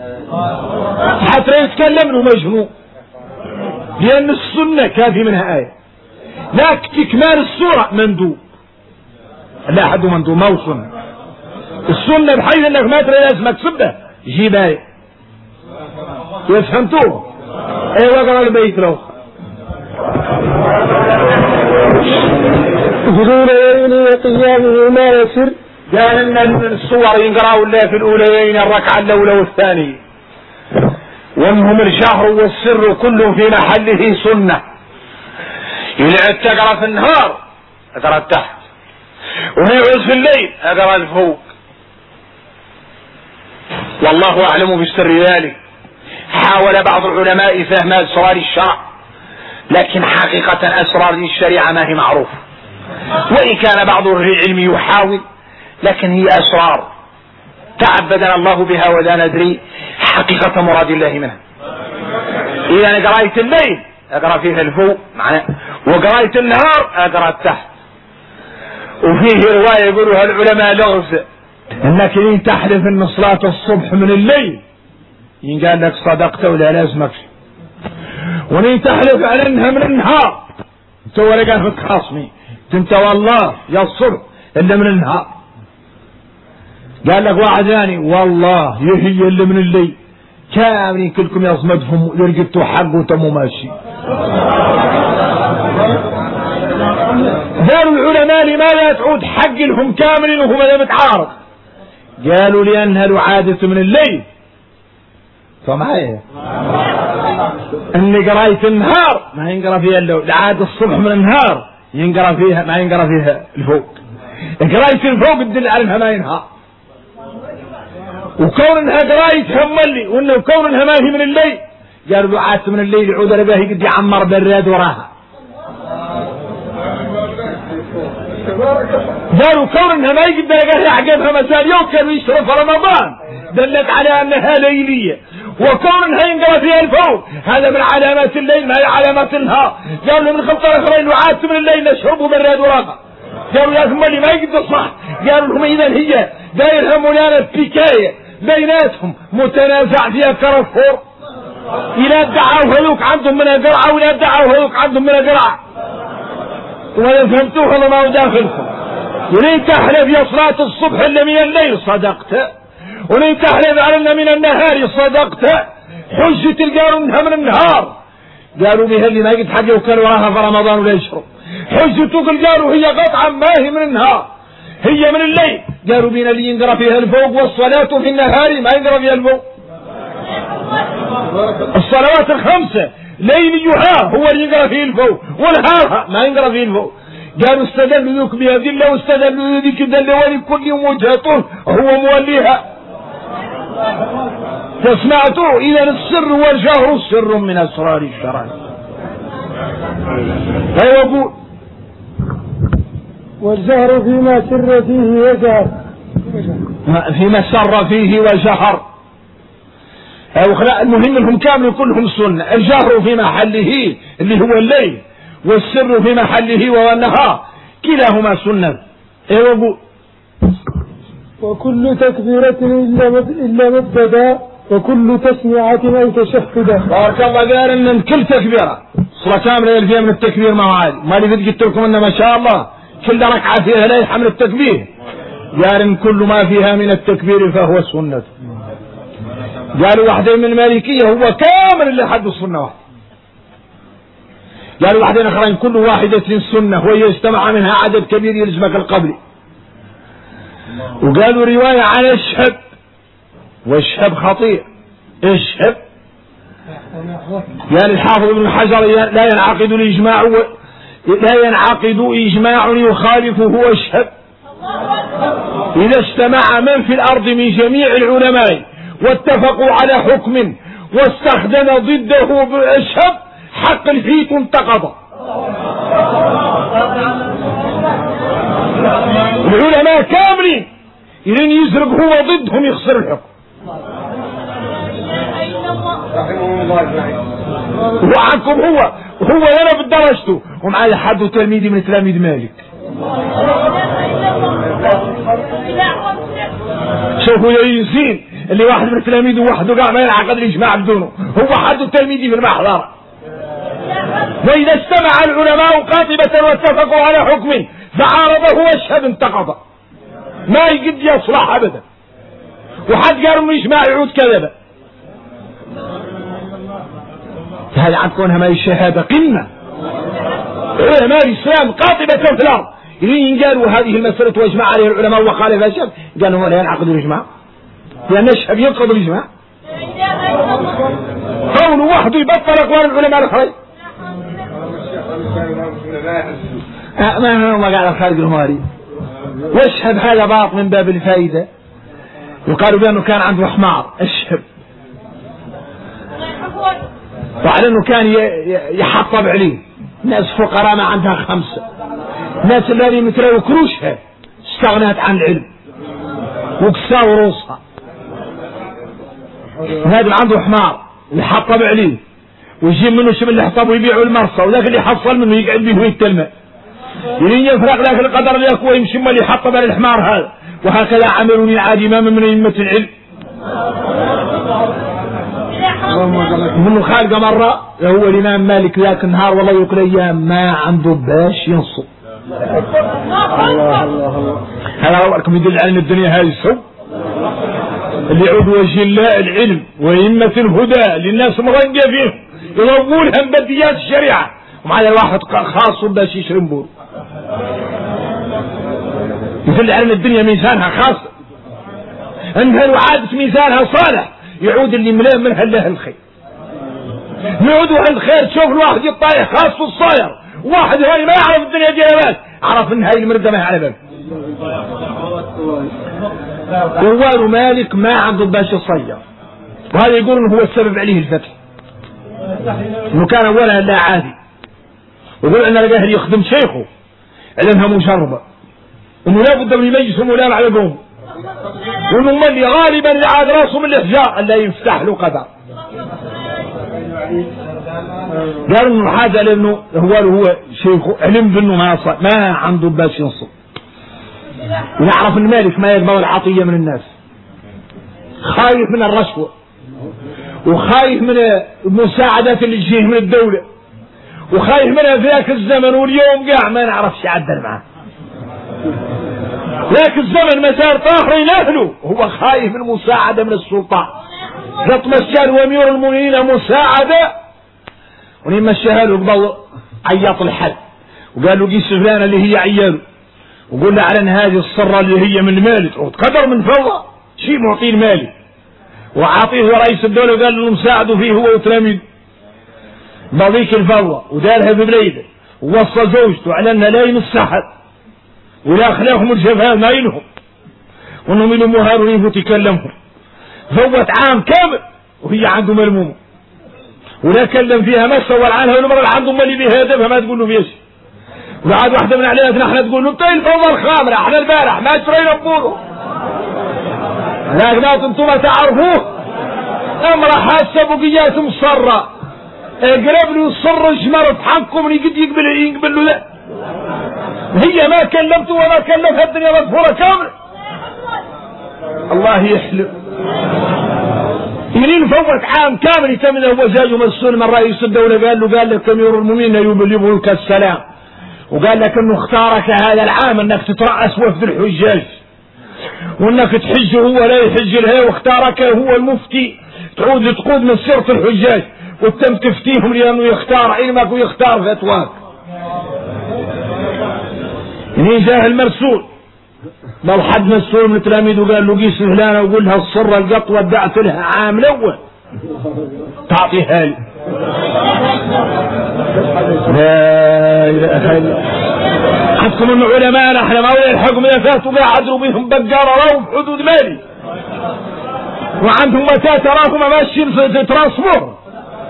حتى يتكلم له مجنون، لأن السنة كافي منها آية، لكن تكمال السورة مندوب، لا أحد مندوب ما وصلنا السنة بحيث أنك ما ترى لازم تسبه جيب آية. فهمتوه؟ أيوة قرأ البيت له الأوليين وقيامه ما يسر. قال ان الصور ينقرأوا الله في الأوليين الركعة الأولى والثانية، وانهم الجهر والسر كل في محله سنة. يلعب تقرأ في النهار اقرأ تحت، ويعوز في الليل اقرأ الفوق، والله أعلم بسر ذلك. حاول بعض العلماء فهم أسرار الشرع، لكن حقيقة أسرار الشريعة ما هي معروفة، وإن كان بعض العلم يحاول، لكن هي أسرار تعبدنا الله بها ولا ندري حقيقة مراد الله منها. إذا قراية الليل أقرأ فيها الفوق وقراية النهار أقرأ التحت. وفيه رواية يقولها العلماء لغز، انك إن تحلف ان صلاة الصبح من الليل ينقال لك صدقت ولا لازمك، وإن تحلف على انها من النهار انت ولا قال فيك خاصمي انت والله يا الصبح الا من النهار. قال لك واحد ثاني والله هي اللي من الليل، كاملين كلكم يصمدهم يرقدوا حق وتموا ماشي. قالوا العلماء لماذا تعود حق لهم كاملين وهم لا متعارض؟ قالوا لأنها العادة من الليل، فمعايا ان قراية النهار ما ينقرأ فيها العادة الصبح من النهار ينقرأ فيها ما ينقرأ فيها الفوق، قراية الفوق تدل على انها ما ينهار، وكون انها قراية هملي وانه كون انها ما هي من الليل قالوا دعاة من الليل يعود رباه قد يعمر براد وراها. قالوا كون انها ما يقدر يقرأ عقبها مساء يوم كانوا يشرف رمضان دلت على انها ليلية، وكون انها ينقرأ فيها الفوق هذا من علامات الليل ما هي علامات النهار. قالوا من خلطة اخرين دعاة من الليل نشربوا براد وراها. قالوا يا ثم اللي ما يقدر صح، قالوا لهم اذا هي دايرها مولانا بكاية بيناتهم متنازع فيها كرفور، إلا ادعوا هذوك عندهم من قرعة ولا ادعوا هذوك عندهم من قرعة، ولا فهمتوه ولا ما هو داخلكم. ولين تحلف يا صلاة الصبح اللي من الليل صدقت، ولين تحلف على ان من النهار صدقت. حجة القالوا انها من النهار، قالوا بها اللي ما يقد حاجة وكان وراها في رمضان ولا يشرب. حجة قالوا هي قطعا ما هي من النهار هي من الليل، قالوا بنا اللي ينقرأ فيها الفوق والصلاة في النهار ما ينقرأ فيها الفوق. الصلوات الخمسة لين يحاه هو اللي يقرأ فيه الفوق والهاها ما يقرأ فيه الفوق. قالوا استدلوا ذوك بهذه الله واستدلوا ذيك الدلة ولكل وجهة هو موليها. فسمعتوا إذا السر والجهر سر من أسرار الشرع. فيقول والجهر فيما سر فيه وجهر، فيما سر فيه وجهر. المهم انهم كامل كلهم سنة. الجهر في محله اللي هو الليل، والسر في محله وهو النهار، كلاهما سنة. يقول وكل تكبيرة إلا مبتدا، وكل تسميعة أو تشهدا. بارك الله. قال ان كل تكبيرة صلاة كاملة فيها من التكبير ما هو عادي. ما اللي قلت لكم ان ما شاء الله كل ركعة فيها لا يحمل التكبير. قال ان كل ما فيها من التكبير فهو سنة. قالوا واحدة من المالكية هو كامل اللي حد السنة واحدة. قالوا واحدين اخرين كل واحدة سنة وهي اجتمع منها عدد كبير يلزمك القبل. وقالوا رواية عن الشهب، والشهب خطير. الشهب قال الحافظ ابن حجر لا ينعقد إجماع يخالفه الشهب إذا اجتمع من في الأرض من جميع العلماء واتفقوا على حكم واستخدم ضده بالشهب حق الفيت انتقض. العلماء كاملين إذن يزرق هو ضدهم يخسر الحكم. وعنكم هو أنا بدرجته ومعايا حد تلميذي من تلاميذ مالك. شوفوا يا يزين اللي واحد من تلاميذه وحده قاع ما ينعقد الإجماع بدونه، هو حد تلميذي في المحضر. وإذا اجتمع العلماء قاطبة واتفقوا على حكم فعارضه الشهب انتقض، ما يقد يصلح أبدا. وحد قالوا من إجماع يعود كذبا. هذا عندكم انها ما الشهادة قمة علماء الإسلام قاطبة في الأرض. إذن قالوا هذه المسألة واجمع عليها العلماء وخالفها الشهب، قالوا هو لا ينعقد الإجماع لأن الشهب ينقض الإجماع. قول وحده يبطل أقوال العلماء الآخرين. ما هو قال الخارج الماري والشهب هذا باط من باب الفائدة. وقالوا بأنه كان عنده حمار الشهب، وعلى أنه كان يحطب عليه ناس فقراء ما عندها 5، ناس الذين متروا كروشها استغنت عن العلم وكساوا روسها. هذا عنده حمار يحطب عليه ويجيب منه شبه اللي حطب ويبيعوا المرصة، وذاك اللي حصل منه يقعد به ويتلمع يرين يفرق ذاك القدر اللي يكوى يمشي اللي يحطب على الحمار هذا. وهكذا عملوا العادي إمام من أئمة العلم منه خالق مرة هو الإمام مالك ذاك النهار والله يقول أيام ما عنده باش ينصب. هذا أولكم يدل على الدنيا هذه السوء اللي يعود وجه الله العلم وإمة الهدى للناس مرنجة فيه يضمونهم بديات الشريعة، ومع الواحد خاص باش يشرم بور يدل على الدنيا ميزانها خاص انها وعادة ميزانها صالح يعود اللي ملام منها الله الخير. يعودوا الخير تشوف الواحد يطايح خاص الصاير، واحد هاي ما يعرف الدنيا جلبات عرف ان هاي المردة ما يعرفها. قوال مالك ما عنده باش يصير، وهذا يقول انه هو السبب عليه الفتح انه كان اولا لا عادي. ويقول ان لقاه يخدم شيخه علمها مجربة انه لا بد من يميز ملام على قوم، وانه اللي غالبا اللي عاد راسه من الاحجار الا يفتح له قدر. قالوا انه حاجة لانه هو شيخه علم بانه ما عنده باش ينصب، ونعرف ان مالك ما يقبل العطية من الناس، خايف من الرشوة وخايف من المساعدات اللي تجيه من الدولة، وخايف منها في ذاك الزمن واليوم قاع ما نعرفش يعدل معه. ذاك الزمن مسار طاخر ينهله هو خايف من المساعدة من السلطان. قط مشان وامير المؤمنين مساعدة ولما الشهاله قبل عياط الحد وقال له قيس فلانة اللي هي عياله وقول له على ان هذه الصرة اللي هي من مالك قدر من فضة شيء معطيه المالك وعاطيه رئيس الدولة وقال له مساعده فيه هو وتلاميذ. بضيك الفوة ودارها ببريده ووصى زوجته على انها لا يمسحت ولا اخلاقهم الجفاء مايلهم وانهم يلموا هارونين وتكلمهم. فوت عام كامل وهي عنده ملمومه ولا كلم فيها ما سوى عنها المرة اللي عنده مالي بها هدفها ما تقول له فيش. وقعد واحدة من علياتنا احنا تقول له انتي الفوضى الخامرة احنا البارح ما شرينا بقوله لكن انتم ما تعرفوه. امرأة حاسة بقيات مصرة اقرب له الصر شمرت حقكم من يقبل له لا. هي ما كلمته وما كلمها الدنيا مغفورة كاملة. الله يحلم منين فوت عام كامل يتم هو جاي مسؤول من رئيس الدولة قال لك امير المؤمنين يبلغك السلام وقال لك انه اختارك هذا العام انك تترأس وفد الحجاج وانك تحج هو لا يحج لها واختارك هو المفتي تعود تقود من سيرة الحجاج وتم تفتيهم لانه يختار علمك ويختار فتواك. منين جاه المرسول لو حد مسؤول من تلاميذه وقال له قيس فلانة وقول لها الصرة القط ودعت لها عام الاول تعطيها لي. لا اله الا عندكم ان علماء احنا ما يلحقوا من فاتوا قاعدوا بهم بقارة راهم حدود مالي وعندهم متى تراهم ماشيين في ترانسبور.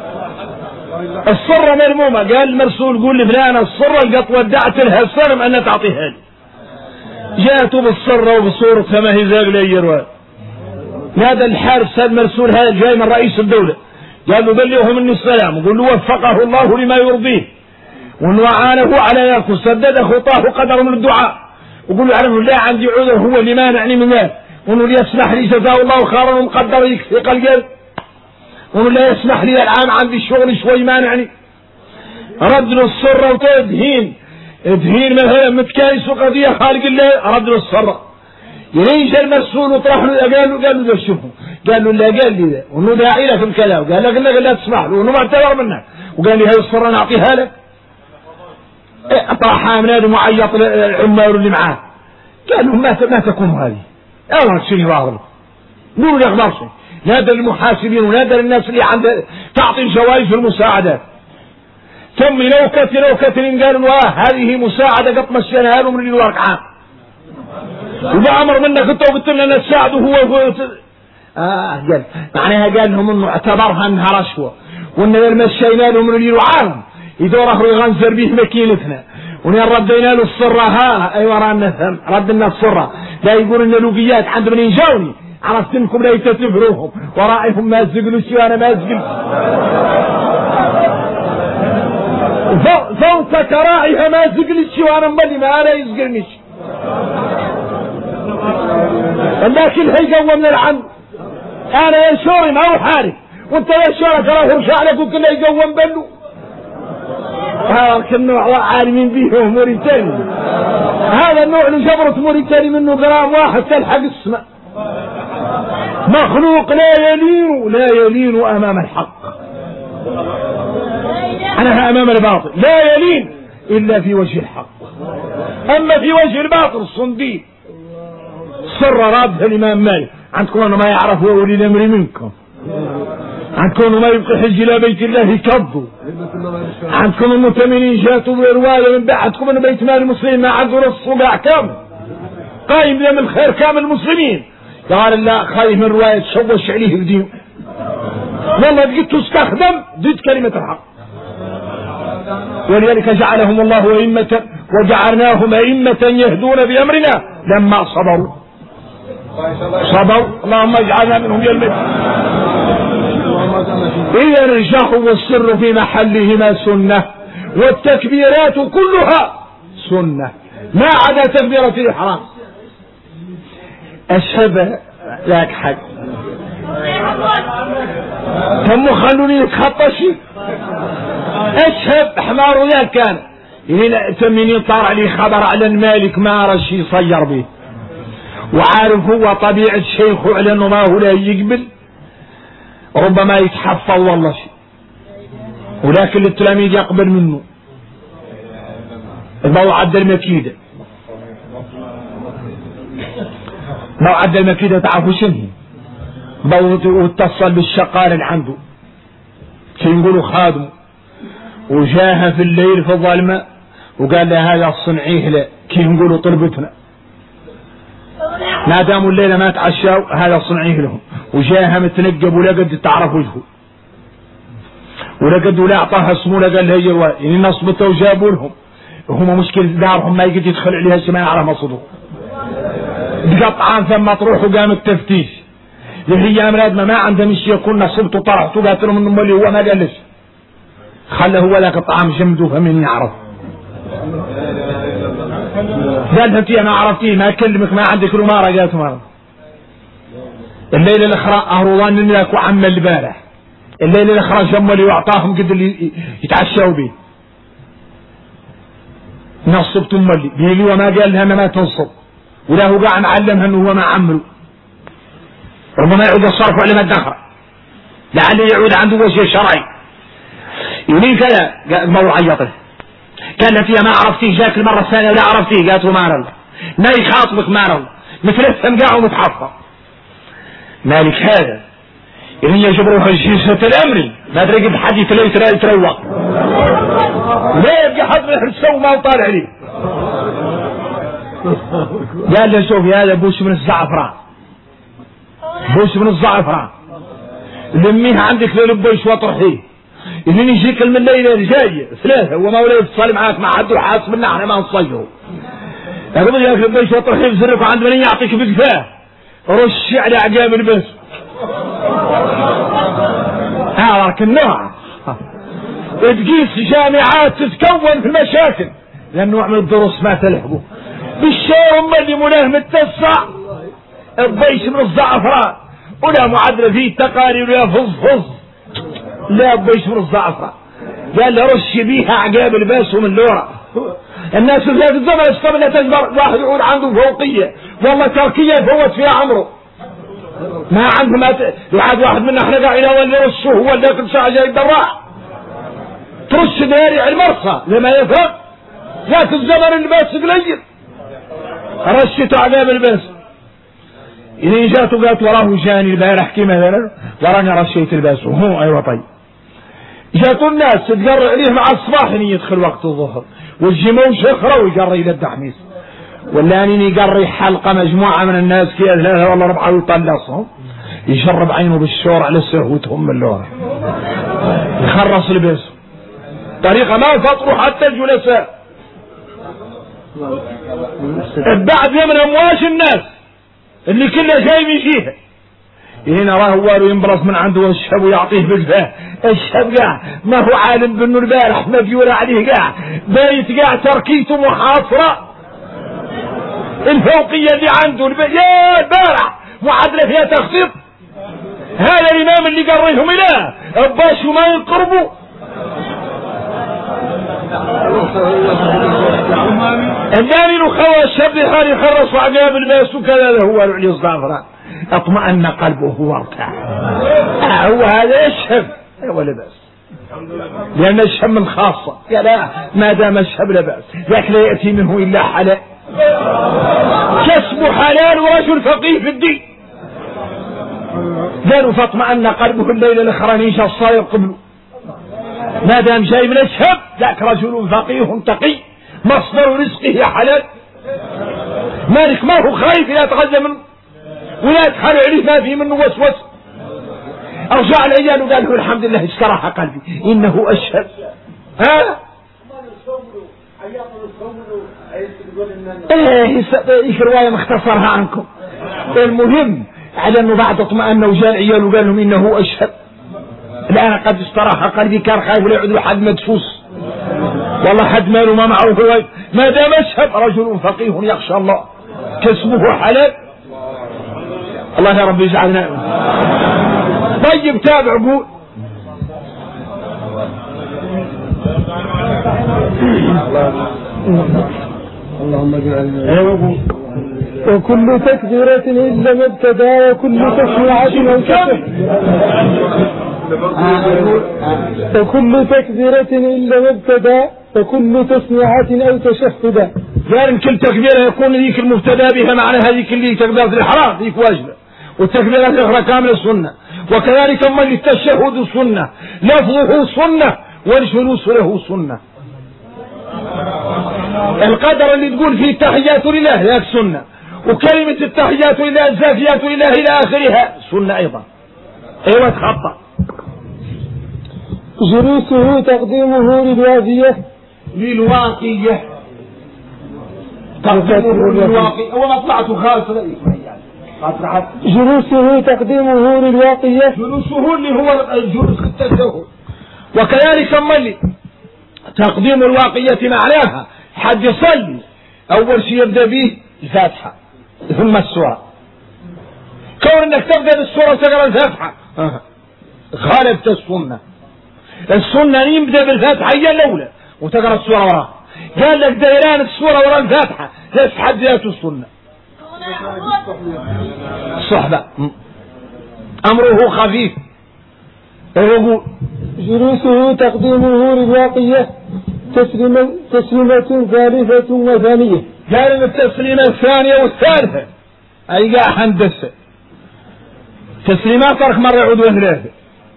الصرة مرمومة قال المرسول قول لفلانة الصرة القط ودعت لها السلم ان تعطيها لي. جاءته بالصرة وبصورتها ما هي زاق لي رواية. نادى الحارس المرسول هذا جاي من رئيس الدولة قال له بلغه مني السلام وقول له وفقه الله لما يرضيه وانه اعانه على ياكل سدد خطاه قدر من الدعاء وقول له اعلم لا عندي عذر هو اللي مانعني من ذلك وانه ليسمح لي جزاه الله خيرا ومقدر يكفي القلب وانه لا يسمح لي الان عندي الشغل شوي مانعني. رد له الصرة وتدهين ادهين مثلا متكايس وقضية خالق الله رد له الصرة يلين جاء المسؤول وطرح له قال له ده شوفه قال له لا قال لي ذا وانه داعي لك الكلام وقال لك انك لا تسمح له وانه معتبر منك وقال لي هاي الصرة نعطيها لك. طرحها من هذا معيط العمال اللي معاه قال لهم ما تكون هذه انا تشيني ظاهر قولوا لي اخبار شيء. نادى المحاسبين ونادى الناس اللي عند تعطي الجوائز والمساعدات ثم لو كتر قالوا هذه مساعدة قد مشيناها له من الورق عام وبأمر منك انت وقلت لنا نساعده هو قال معناها قال لهم انه اعتبرها انها رشوة واننا مشينا له من الوعام اذا راح يغنزر به مكينتنا ونين ردينا له الصرة اي ورانا ثم ردنا الصرة لا يقول ان لوقيات عند من ينجوني عرفت انكم لا تتفروهم ورائهم ما زقلوش وانا ما زقلت فوق كراعيها ما زقلتش وانا مبلي ما انا يزقلنيش لكن هي جوا من العم انا يا شوري ما هو حالي وانت يا شوري تراه يرجع لك وكله يجوا مبلو. هذا النوع عالمين به موريتاني هذا النوع اللي جبرت موريتاني منه جرام واحد تلحق السماء مخلوق لا يلين امام الحق أنا أمام الباطل لا يلين إلا في وجه الحق. أما في وجه الباطل الصنديق سر رادها الإمام مالك عندكم أنه ما يعرف أولي الأمر منكم عندكم أنه ما يبقى حج إلى بيت الله كضوا عندكم المتمنين جاتوا بالرواية من بعدكم أن بيت مال المسلمين ما عنده نص وقع كامل قايم لهم الخير كامل المسلمين قال الله خايف من رواية تشوش عليه بدين والله قلت تستخدم ضد كلمة الحق. ولذلك جعلهم الله أئمة وجعلناهم أئمة يهدون بأمرنا لما صبروا اللهم اجعلنا منهم يا المسلمين. إذا الجهر والسر في محلهما سنة والتكبيرات كلها سنة ما عدا تكبيرة الإحرام. أشهد لك حق هم خلوني يتخطشي أشهد حمار ذاك كان هنا تمني طار لي خبر على المالك ما رش يصير به وعارف هو طبيعة شيخه على انه ما هو لا يقبل ربما يتحفظ والله شيء ولكن التلاميذ يقبل منه موعد المكيدة موعد المكيدة تعرفوا شنو واتصل بالشقال اللي عنده شي نقولوا خادم وجاها في الليل في الظلمة وقال له هذا صنعيه له كيف نقولوا طلبتنا، ما داموا الليلة ما تعشوا هذا صنعيه لهم. وجاها متنقب ولا قد تعرف وجهه ولا قد ولا اعطاها اسمه ولا قال هي الوالد يعني نصبته وجابوا لهم. هم مشكلة دارهم ما يقدر يدخل عليها شيء ما يعرف مصدره. تقطعان ثم تروح وقام التفتيش هي امراض ما عندها شيء يكون نصبته طرحته قاتلوا من امه اللي هو ما قالش خله هو لك الطعام جمده فمن يعرف. قال انت ما عرفتيه ما اكلمك ما عندك له ما رجعت مره. الليله الاخرى اهروان لك وعم البارح الليله الاخرى جمل واعطاهم قد اللي يتعشوا به. نصبت امي بيلي وما قال لها ما تنصب ولا هو قاعد معلمها انه هو ما عمله. ربما يعود الصرف على ما ادخر لعله يعود عنده وجه شرعي. يقولين كذا مروا عيطه قال فيها ما عرفتيه جاك المره الثانيه ولا عرفتيه قالت له ما نرى ما يخاطبك ما نرى مثل قاعد ومتحفظ مالك هذا يعني يجبروها جيسة الامر ما ترقب حد يتروق لا يبقى حد من السو ما وطالع عليه. قال له شوفي هذا بوش من الزعفران بوش من الزعفران لميها عندك للبيش وطرحيه اللي يجيك من الليله الجايه ثلاثه هو ما ولا يتصل معاك مع حد وحاسب منا احنا ما نصيره يقول لك البيش وطرحيه بزرك وعند من يعطيك بكفاه رش على عقاب البس هذا النوع تقيس جامعات تتكون في المشاكل لان نوع من الدروس ما تلحقه بالشام اللي مناه متسع الضيش من الزعفران ولا معدل فيه تقارير ولا فظ لا الضيش من الزعفران قال له رش بيها عقاب الباس ومن لورا. الناس في ذات الزمن استقبل لا تجبر واحد يقول عنده فوقيه والله تركيه فوت فيها عمره ما عنده ما يعاد واحد منا احنا قاعدين ولا يرشه هو اللي ياكل ساعه جاي الدراع ترش داري المرصى لما يفهم ذات الزمن الباس قليل رشته عقاب الباس. إذا جاته قالت وراه جاني البارح كي مثلا وراني رشيت الباس وهو ايوه طيب. جاتوا الناس تقرر عليه مع الصباح ان يدخل وقت الظهر والجموش اخرى ويقرر الى الدحميس واللاني يقري حلقه مجموعه من الناس كي ثلاثه والله ربعه ويطلصهم يشرب عينه بالشور على سهوتهم من اللورة يخرص لباسه طريقه ما فطروا حتى الجلساء بعد من امواج الناس اللي كله جاي يجيها هنا راه هو ينبرص من عنده الشهب ويعطيه بالفاه الشهب قاع ما هو عالم بانه البارح مديور عليه قاع بايت قاع تركيته محاصره الفوقيه اللي عنده يا البارح معادله فيها تخطيط. هذا الامام اللي قريهم اله الباش وما ينقربوا الثاني نخوى الشاب حال يخرص عقاب الباس وكذا هو العلي الزعفران اطمأن قلبه وارتاح. هو هذا يشهب ولا بأس لأن الشهب من خاصة يا لا ما دام الشهب لا بأس لكن لا يأتي منه إلا حلال كسب حلال ورجل فقيه في الدين قالوا فاطمأن قلبه الليلة الأخرى نيش الصاير قبله ما دام جاي من الشهب ذاك رجل فقيه تقي مصدر رزقه حلال مالك ما هو خايف لا يتغذى منه ولا يدخل عليه ما فيه منه وسوس. ارجع العيال وقال له الحمد لله اشكرها قلبي انه اشهد ايه روايه مختصرها عنكم. المهم على انه بعد اطمأن وجاء العيال وقال لهم انه اشهد الان قد استراح قلبي كان خايف ولا يعود حد مدفوس والله حد ماله ما معه هو ما دام اشهد رجل فقيه يخشى الله كسبه حلال. الله يا رب يجعلنا. طيب تابع قول اللهم اجعلنا وكل تكبيرة إلا ما ابتدى وكل تسميعة أو وكل تكبيرة إلا ما ابتدى وكل تسميعة أو تشهدا. يعني كل تكبيرة يكون ذيك المبتدى بها معنى هذيك اللي تكبيرة الإحرام ذيك واجبة والتكبيرة الأخرى كاملة السنة وكذلك من التشهد السنة لفظه سنة والجلوس له سنة. القدر اللي تقول فيه التحيات لله ذاك سنة، وكلمة التحيات لله الزاكيات لله إلى آخرها سنة أيضا. أيوة تخطأ. جلوسه تقديمه للواقية تقديمه للواقية هو مطلعته خالص. جلوسه تقديمه للواقية، جلوسه اللي هو الجلوس التشهد. وكذلك ملي تقديم الواقية معناها حد يصلي أول شيء يبدأ به الفاتحة ثم السورة. كون انك تبدأ بالسورة وتقرأ الفاتحة خالفت السنة. السنة يبدأ بالفاتحة هي الأولى وتقرأ السورة وراها. قال لك ديران السورة وراء الفاتحة ليس حد ذاته السنة. الصحبة أمره خفيف. يقول جلوسه تقديمه للواقية تسليمة ثالثة وثانية. قال التسليمة الثانية والثالثة أي قاع هندسة تسليمات ترك مرة يعود وثلاثة.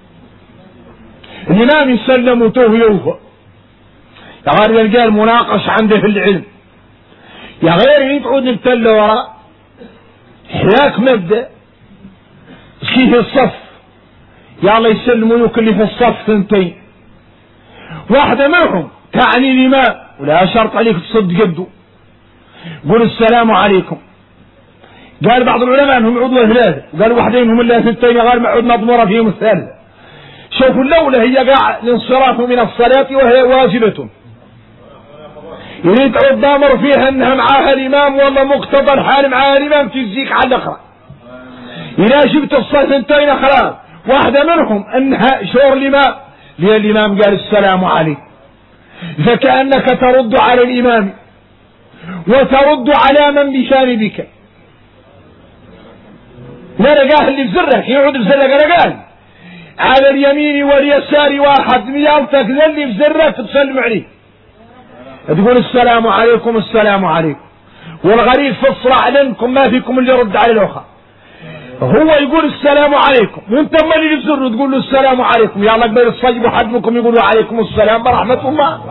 الإمام يسلم وتوه يوفى. يا غير قال مناقش عنده في العلم، يا غير يقعد نبتل وراء حياك مبدأ فيه الصف يلا يسلموا يكلف في الصف ثنتين. واحدة منهم تعني الإمام ولا شرط عليك تصد قده قول السلام عليكم. قال بعض العلماء انهم عضوا ثلاثة، قال واحدين هم اللي ثنتين غير معود مضمورة فيهم الثالثة. شوفوا الأولى هي قاع الانصراف من الصلاة وهي واجبة يريد تعود ضامر فيها انها معاها الإمام والله مقتضى الحال معاها الإمام تجزيك على الأخرى. إذا جبت الصفتين خلاص. واحدة منهم انها شعور الإمام لأن الإمام قال السلام عليكم فكأنك ترد على الإمام وترد على من بجانبك. لا رجاه اللي بزرك يقعد بزرك. انا قال على اليمين واليسار واحد ميالتك ذا اللي بزرك تسلم عليه تقول السلام عليكم السلام عليكم. والغريب في الصراع لانكم ما فيكم اللي يرد على الاخر. هو يقول السلام عليكم وانت ما اللي بزره تقول له السلام عليكم. يلا قبل الصجب وحدكم يقولوا عليكم السلام ورحمة الله.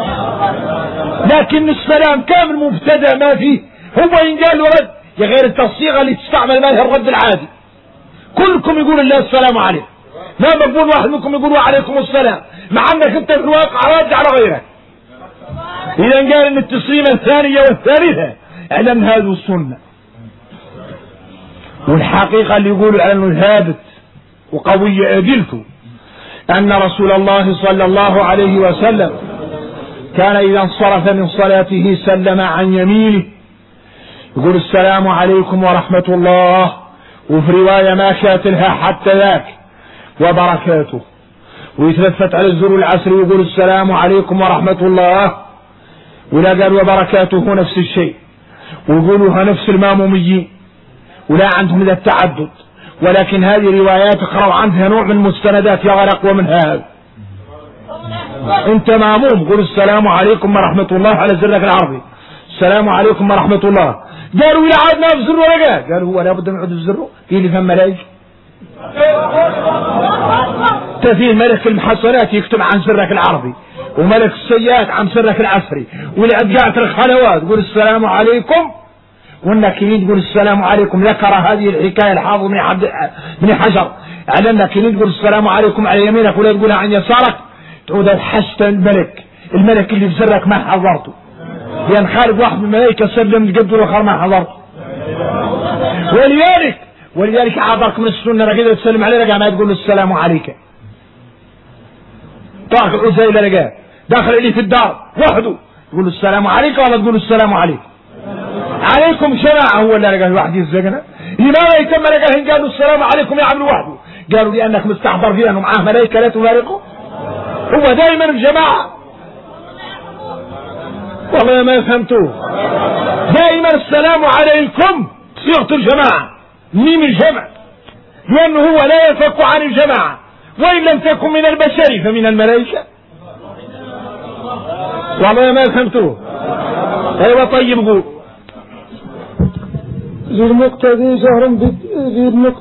لكن السلام كامل مبتدأ ما فيه. هو إن قال له رد يا غير التصيغة اللي تستعمل ما هي الرد العادي. كلكم يقول الله السلام عليكم ما مقبول واحد منكم يقول عليكم السلام مع انك انت في الواقع رد على غيرك. اذا قال ان التسليمة الثانية والثالثة اعلم هذه السنة. والحقيقة اللي يقولوا على انه ثابت وقوية ادلته ان رسول الله صلى الله عليه وسلم كان اذا انصرف من صلاته سلم عن يمينه يقول السلام عليكم ورحمة الله. وفي رواية ما كاتلها حتى ذاك وبركاته. ويتلفت على الزر العسر ويقول السلام عليكم ورحمة الله. ولا قال وبركاته نفس الشيء ويقولوها نفس الماموميين ولا عندهم ذا التعدد. ولكن هذه روايات اقرأوا عنها نوع من المستندات يا غير أقوى من هذا. انت ماموم قول السلام عليكم ورحمة الله على زرك العربي السلام عليكم ورحمة الله. قالوا إلى عادنا في الزر ولا قال هو لابد من عود الزر قيل فهم ملايك تفيه ملك المحصنات يكتب عن سرك العربي وملك السيئات عن سرك العسري ولعد قاعد الخلوات تقول السلام عليكم. والناكلين تقول السلام عليكم. ذكر هذه الحكاية الحافظ بن حجر على الناكلين تقول السلام عليكم على يمينك ولا تقولها عن يسارك تعود وحشت الملك اللي في سرك ما حضرته لأن خارج واحد من الملائكة سلم القد والآخر ما حضرته. ولذلك عبرك من السنة رقيدة تسلم عليه رقا ما تقول له السلام عليك. طاق العزيلة رقا داخل إليه في الدار وحده تقول له السلام عليك ولا تقول له السلام عليك. عليكم جماعة هو اللي رقا واحد يزقنا. لماذا يتم رقا قالوا السلام عليكم يعمل وحده؟ قالوا لأنك مستحضر فيه أنه معاه ملائكة لا تفارقه. هو دائما الجماعة والله ما فهمتوه. دائما السلام عليكم صيغة الجماعة ميم الجمع لأنه هو لا يفك عن الجماعة وإن لم تكن من البشر فمن الملائكة. والله ما فهمتوه. ايوه طيب قول للمقتدي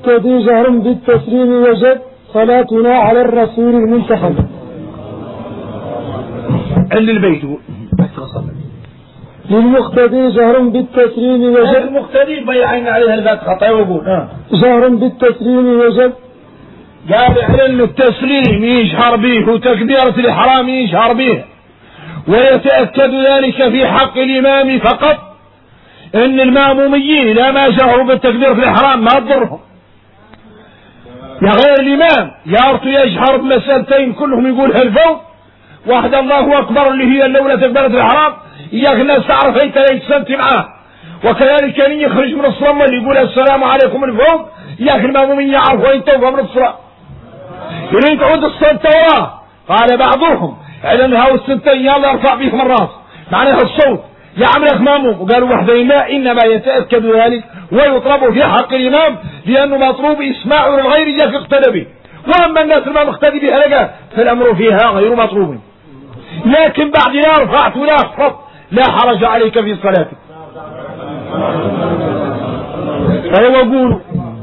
جهر بالتسليم وجب صلاتنا على الرسول المنتخب. عند البيت للمقتدي جهر بالتسليم وجب. المقتدي بيعين عليها الفتحة. طيب وقول جهر بالتسليم وجب. قال علم التسليم يجهر به وتكبيرة الإحرام يجهر به، ويتأكد ذلك في حق الإمام فقط، إن المأموميين لا ما جهروا بالتكبير في الإحرام ما تضرهم. يا غير الإمام يارت يجهر بمسألتين كلهم يقولها الفوق، واحد الله أكبر اللي هي الأولى تكبيرة الإحرام، إياك الناس تعرف أنت لا يتسنت معاه، وكذلك كان يخرج من الصلاة اللي يقول السلام عليكم من فوق، إياك المأمومين يعرفوا أنت وفهم من الصلاة يريد تعود الصلاة وراه. قال بعضهم علمها والسنتين يلا ارفع بيهم الراس معناها الصوت يعملك ماموم، وقالوا وحدين لا، إنما يتأكد ذلك ويطلب في حق الإمام لأنه مطلوب إسماعه للغير إياك اقتدى به، وأما الناس ما مقتدي بها لقى فالأمر فيها غير مطلوب، لكن بعد لا رفعت ولا أخفض لا حرج عليك في صلاتك. أيوة قولوا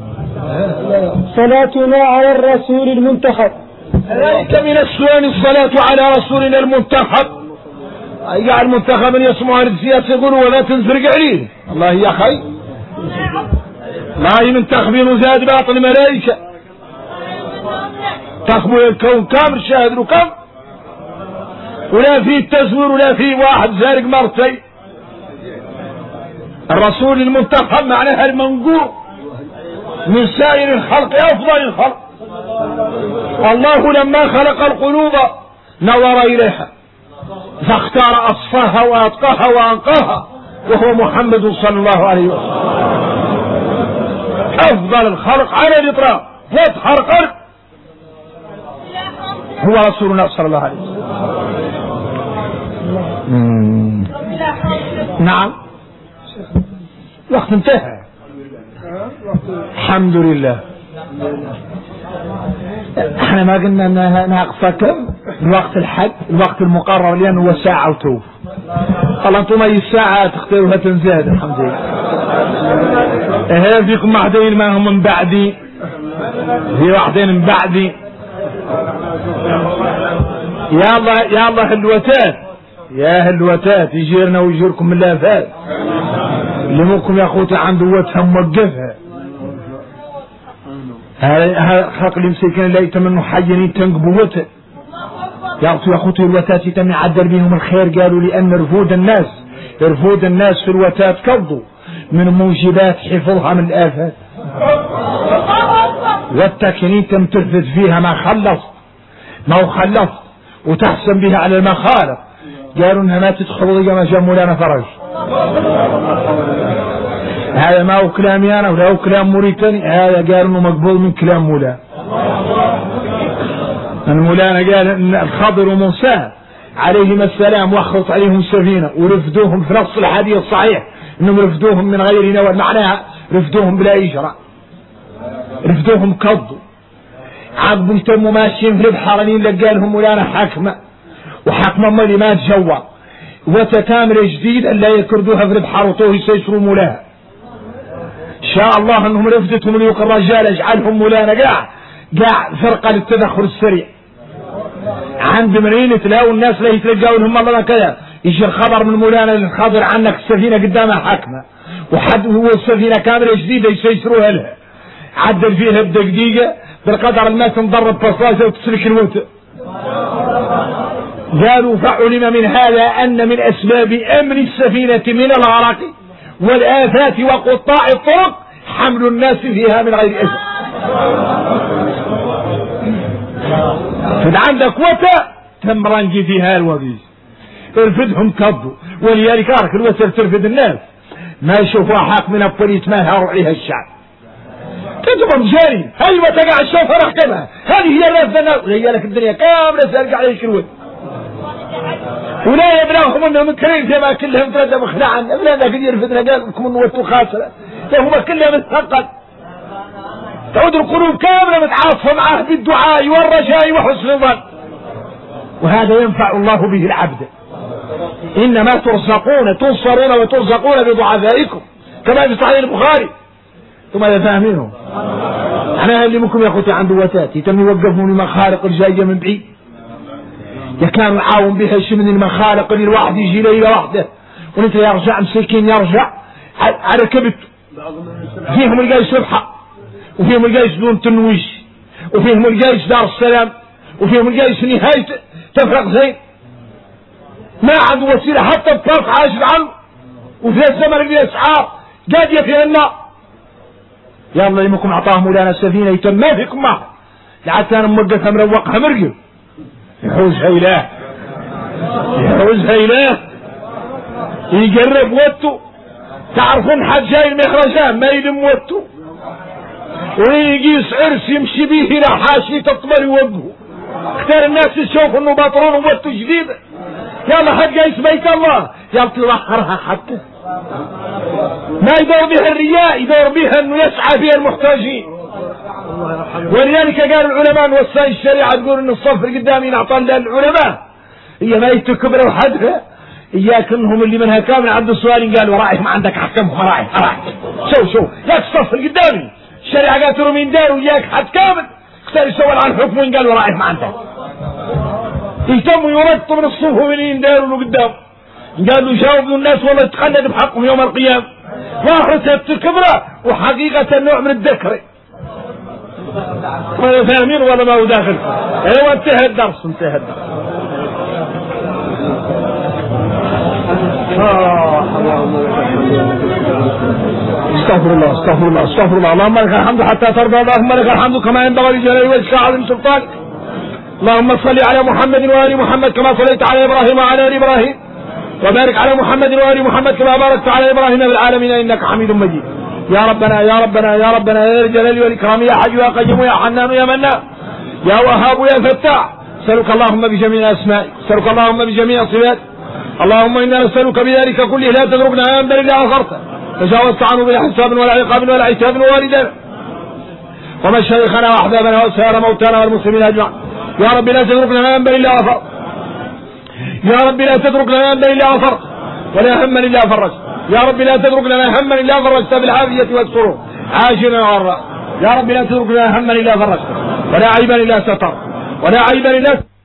صلاتنا على الرسول المنتخب. ذلك من السنن الصلاة على رسولنا المنتخب. أي المنتخب من يسمعها السياسة يقولوا ولا تنزرق عليه الله يا أخي، ما يمنتخبين زاد باطل الملائكة تخبوا الكون كامل شاهد كم، ولا فيه التزوير ولا فيه واحد زارق مرتين. الرسول المنتخب معناها المنقور من سائر الخلق أفضل الخلق. الله لما خلق القلوب نظر إليها فاختار أصفاها وأتقاها وأنقاها، وهو محمد صلى الله عليه وسلم أفضل الخلق على الإطلاق، وأطهر خلق هو رسولنا صلى الله عليه وسلم. نعم وقت انتهى الحمد لله. احنا ما قلنا انها ناقصة كم الوقت الحد الوقت المقرر لانه هو ساعة وتوف. والله انتم اي ساعة تختاروها تنزاد الحمد لله. اهل فيكم واحدين ما هم من بعدي، في واحدين من بعدي. يا الله الوتات يا الوتات يجيرنا ويجيركم من الافات اللي ممكن يا اخوتي عنده وتها موقفها. هذا خلق اللي مسكين اللي يتمنوا حينين تنقبوته يا اخوتي الوتات يتم يعدل بينهم الخير. قالوا لان رفود الناس في الوتات كفضوا من موجبات حفظها من الافات، والتكنين تم تلفت فيها ما خلص وتحسن بها على المخالف. قالوا انها ما تدخل ضيقة ما جموا لنا فرج. هذا ما هو كلامي انا ولا هو كلام موريتاني، هذا قالوا انه مقبول من كلام مولانا. المولانا قال ان الخضر وموسى عليهما السلام وخط عليهم سفينة ورفدوهم في نص الحديث الصحيح انهم رفدوهم من غير نوى، معناها رفدوهم بلا اجراء، رفدوهم كضوا عقبوا تموا ماشيين في البحرين لقالهم مولانا حكمة وحكمة مالي ما تجوى وتكامل جديد الا يكردوها في البحر وطوه يسيسروا مولاها. ان شاء الله انهم رفدتهم ليوق الرجال اجعلهم مولانا قاع فرقة للتدخل السريع عند منين تلاقوا الناس لا يتلقوا لهم الله كذا يجي الخبر من مولانا الخاضر عنك السفينة قدامها حكمة وحد هو السفينة كاملة جديدة يسيسروها لها عدل فيها بدقيقة بالقدر الماء تنضرب بصاصة وتسلك الموت. قالوا فعلم من هذا أن من أسباب أمن السفينة من الغرق والآفات وقطاع الطرق حمل الناس فيها من غير أذى. عندك وتا تمرنجي فيها الوغيز ارفدهم كضوا، ولذلك ارك الوتر ترفد الناس ما يشوفوا حق من البوليس ما يهاروا عليها الشعب. تجرب جاري هاي وتقع الشوفة رحكمها هذه هي الناس وهي لك الدنيا كاملة سارق عليك الوت ولا يبلاهم انهم كريم زي ما كلهم تردم خلعا ابلا ذاك يرفدنا قال لكم انه وتو خاسرة هم كلهم متثقل. تعود القلوب كاملة متعاطفة معه بالدعاء والرجاء وحسن الظن، وهذا ينفع الله به العبد. إنما ترزقون تنصرون وترزقون بضعفائكم كما في صحيح البخاري. ثم لا فاهمينهم احنا اللي ممكن يا اخوتي عنده وتات يتم يوقفون مخارق الجاية من بعيد يا كان يعاون بها شي من المخالق اللي الواحد يجي ليلة واحدة وانت يرجع مسكين يرجع على كبته. فيهم الجيش ربحة، وفيهم الجيش دون تنويش، وفيهم الجيش دار السلام، وفيهم الجيش نهاية تفرق زين. ما عنده وسيلة حتى الطرف عاجز عنه، وفي الزمن اللي اسعار قادية فيها النار. يا الله يمكم اعطاه مولانا سفينة يتم ما فيكم معه لعد كان موقفها مروقها مرقل يحوزها اله، يحوزها اله يقرب وته. تعرفون حد جاي المهرجان ما يلم وته ويقيس عرس يمشي به الى حاشية الطبر يوقفه. اختار الناس يشوفوا انه بطرون ووته جديدة. يلا حد جايس بيت الله يلا تظهرها حتى ما يدور بها الرياء، يدور بها انه يسعى فيها المحتاجين. ولذلك قال العلماء وسائل الشريعة تقول ان الصف القدامي نعطى للعلماء هي ما يتكبر وحدها. اياك انهم اللي منها كامل عنده سؤال قال ورايح ما عندك احكام ورايح شو ياك الصف القدامي الشريعة قالت له مين دار وياك حد كامل اختار يسول عن حكمه قال ورايح ما عندك. يهتموا يرتبوا من الصوف ومن ينداروا له قدام. قالوا جاوبوا الناس والله يتقلد بحقهم يوم القيامة. ظاهرة الكبرى وحقيقة نوع من الذكر. ما فاهمين ولا ما هو داخل. ايوه انتهى الدرس انتهى الدرس. استغفر الله استغفر الله استغفر الله. اللهم لك الحمد حتى ترضى، اللهم لك الحمد كما ينبغي لجلال وجهك عظيم سلطانك. اللهم صل على محمد وآل محمد كما صليت على إبراهيم وعلى آل إبراهيم، وبارك على محمد وآل محمد كما باركت على إبراهيم في العالمين إنك حميد مجيد. يا ربنا يا ربنا يا ربنا يا الجلال والإكرام يا حي يا قيوم يا حنان يا منان يا وهاب يا فتاح. نسألك اللهم بجميع أسمائك، نسألك اللهم بجميع صفاتك. اللهم إنا نسألك بذلك كله لا تتركنا أبدا إلا غفرته، تجاوزت عنه بلا حساب ولا عقاب ولا عتاب والدنا ومشايخنا وأحبابنا وسائر موتانا والمسلمين أجمعين. يا رب لا تترك لنا ذنبا الا غفرت، يا رب لا تترك لنا ذنبا الا غفرت ولا هما الا فرجت. يا رب لا تترك لنا هما الا فرجت بالعافيه والسرور عاجلا وغرا. يا رب لا تترك لنا هما الا فرجت ولا عيبا الا ستر ولا عيبا الا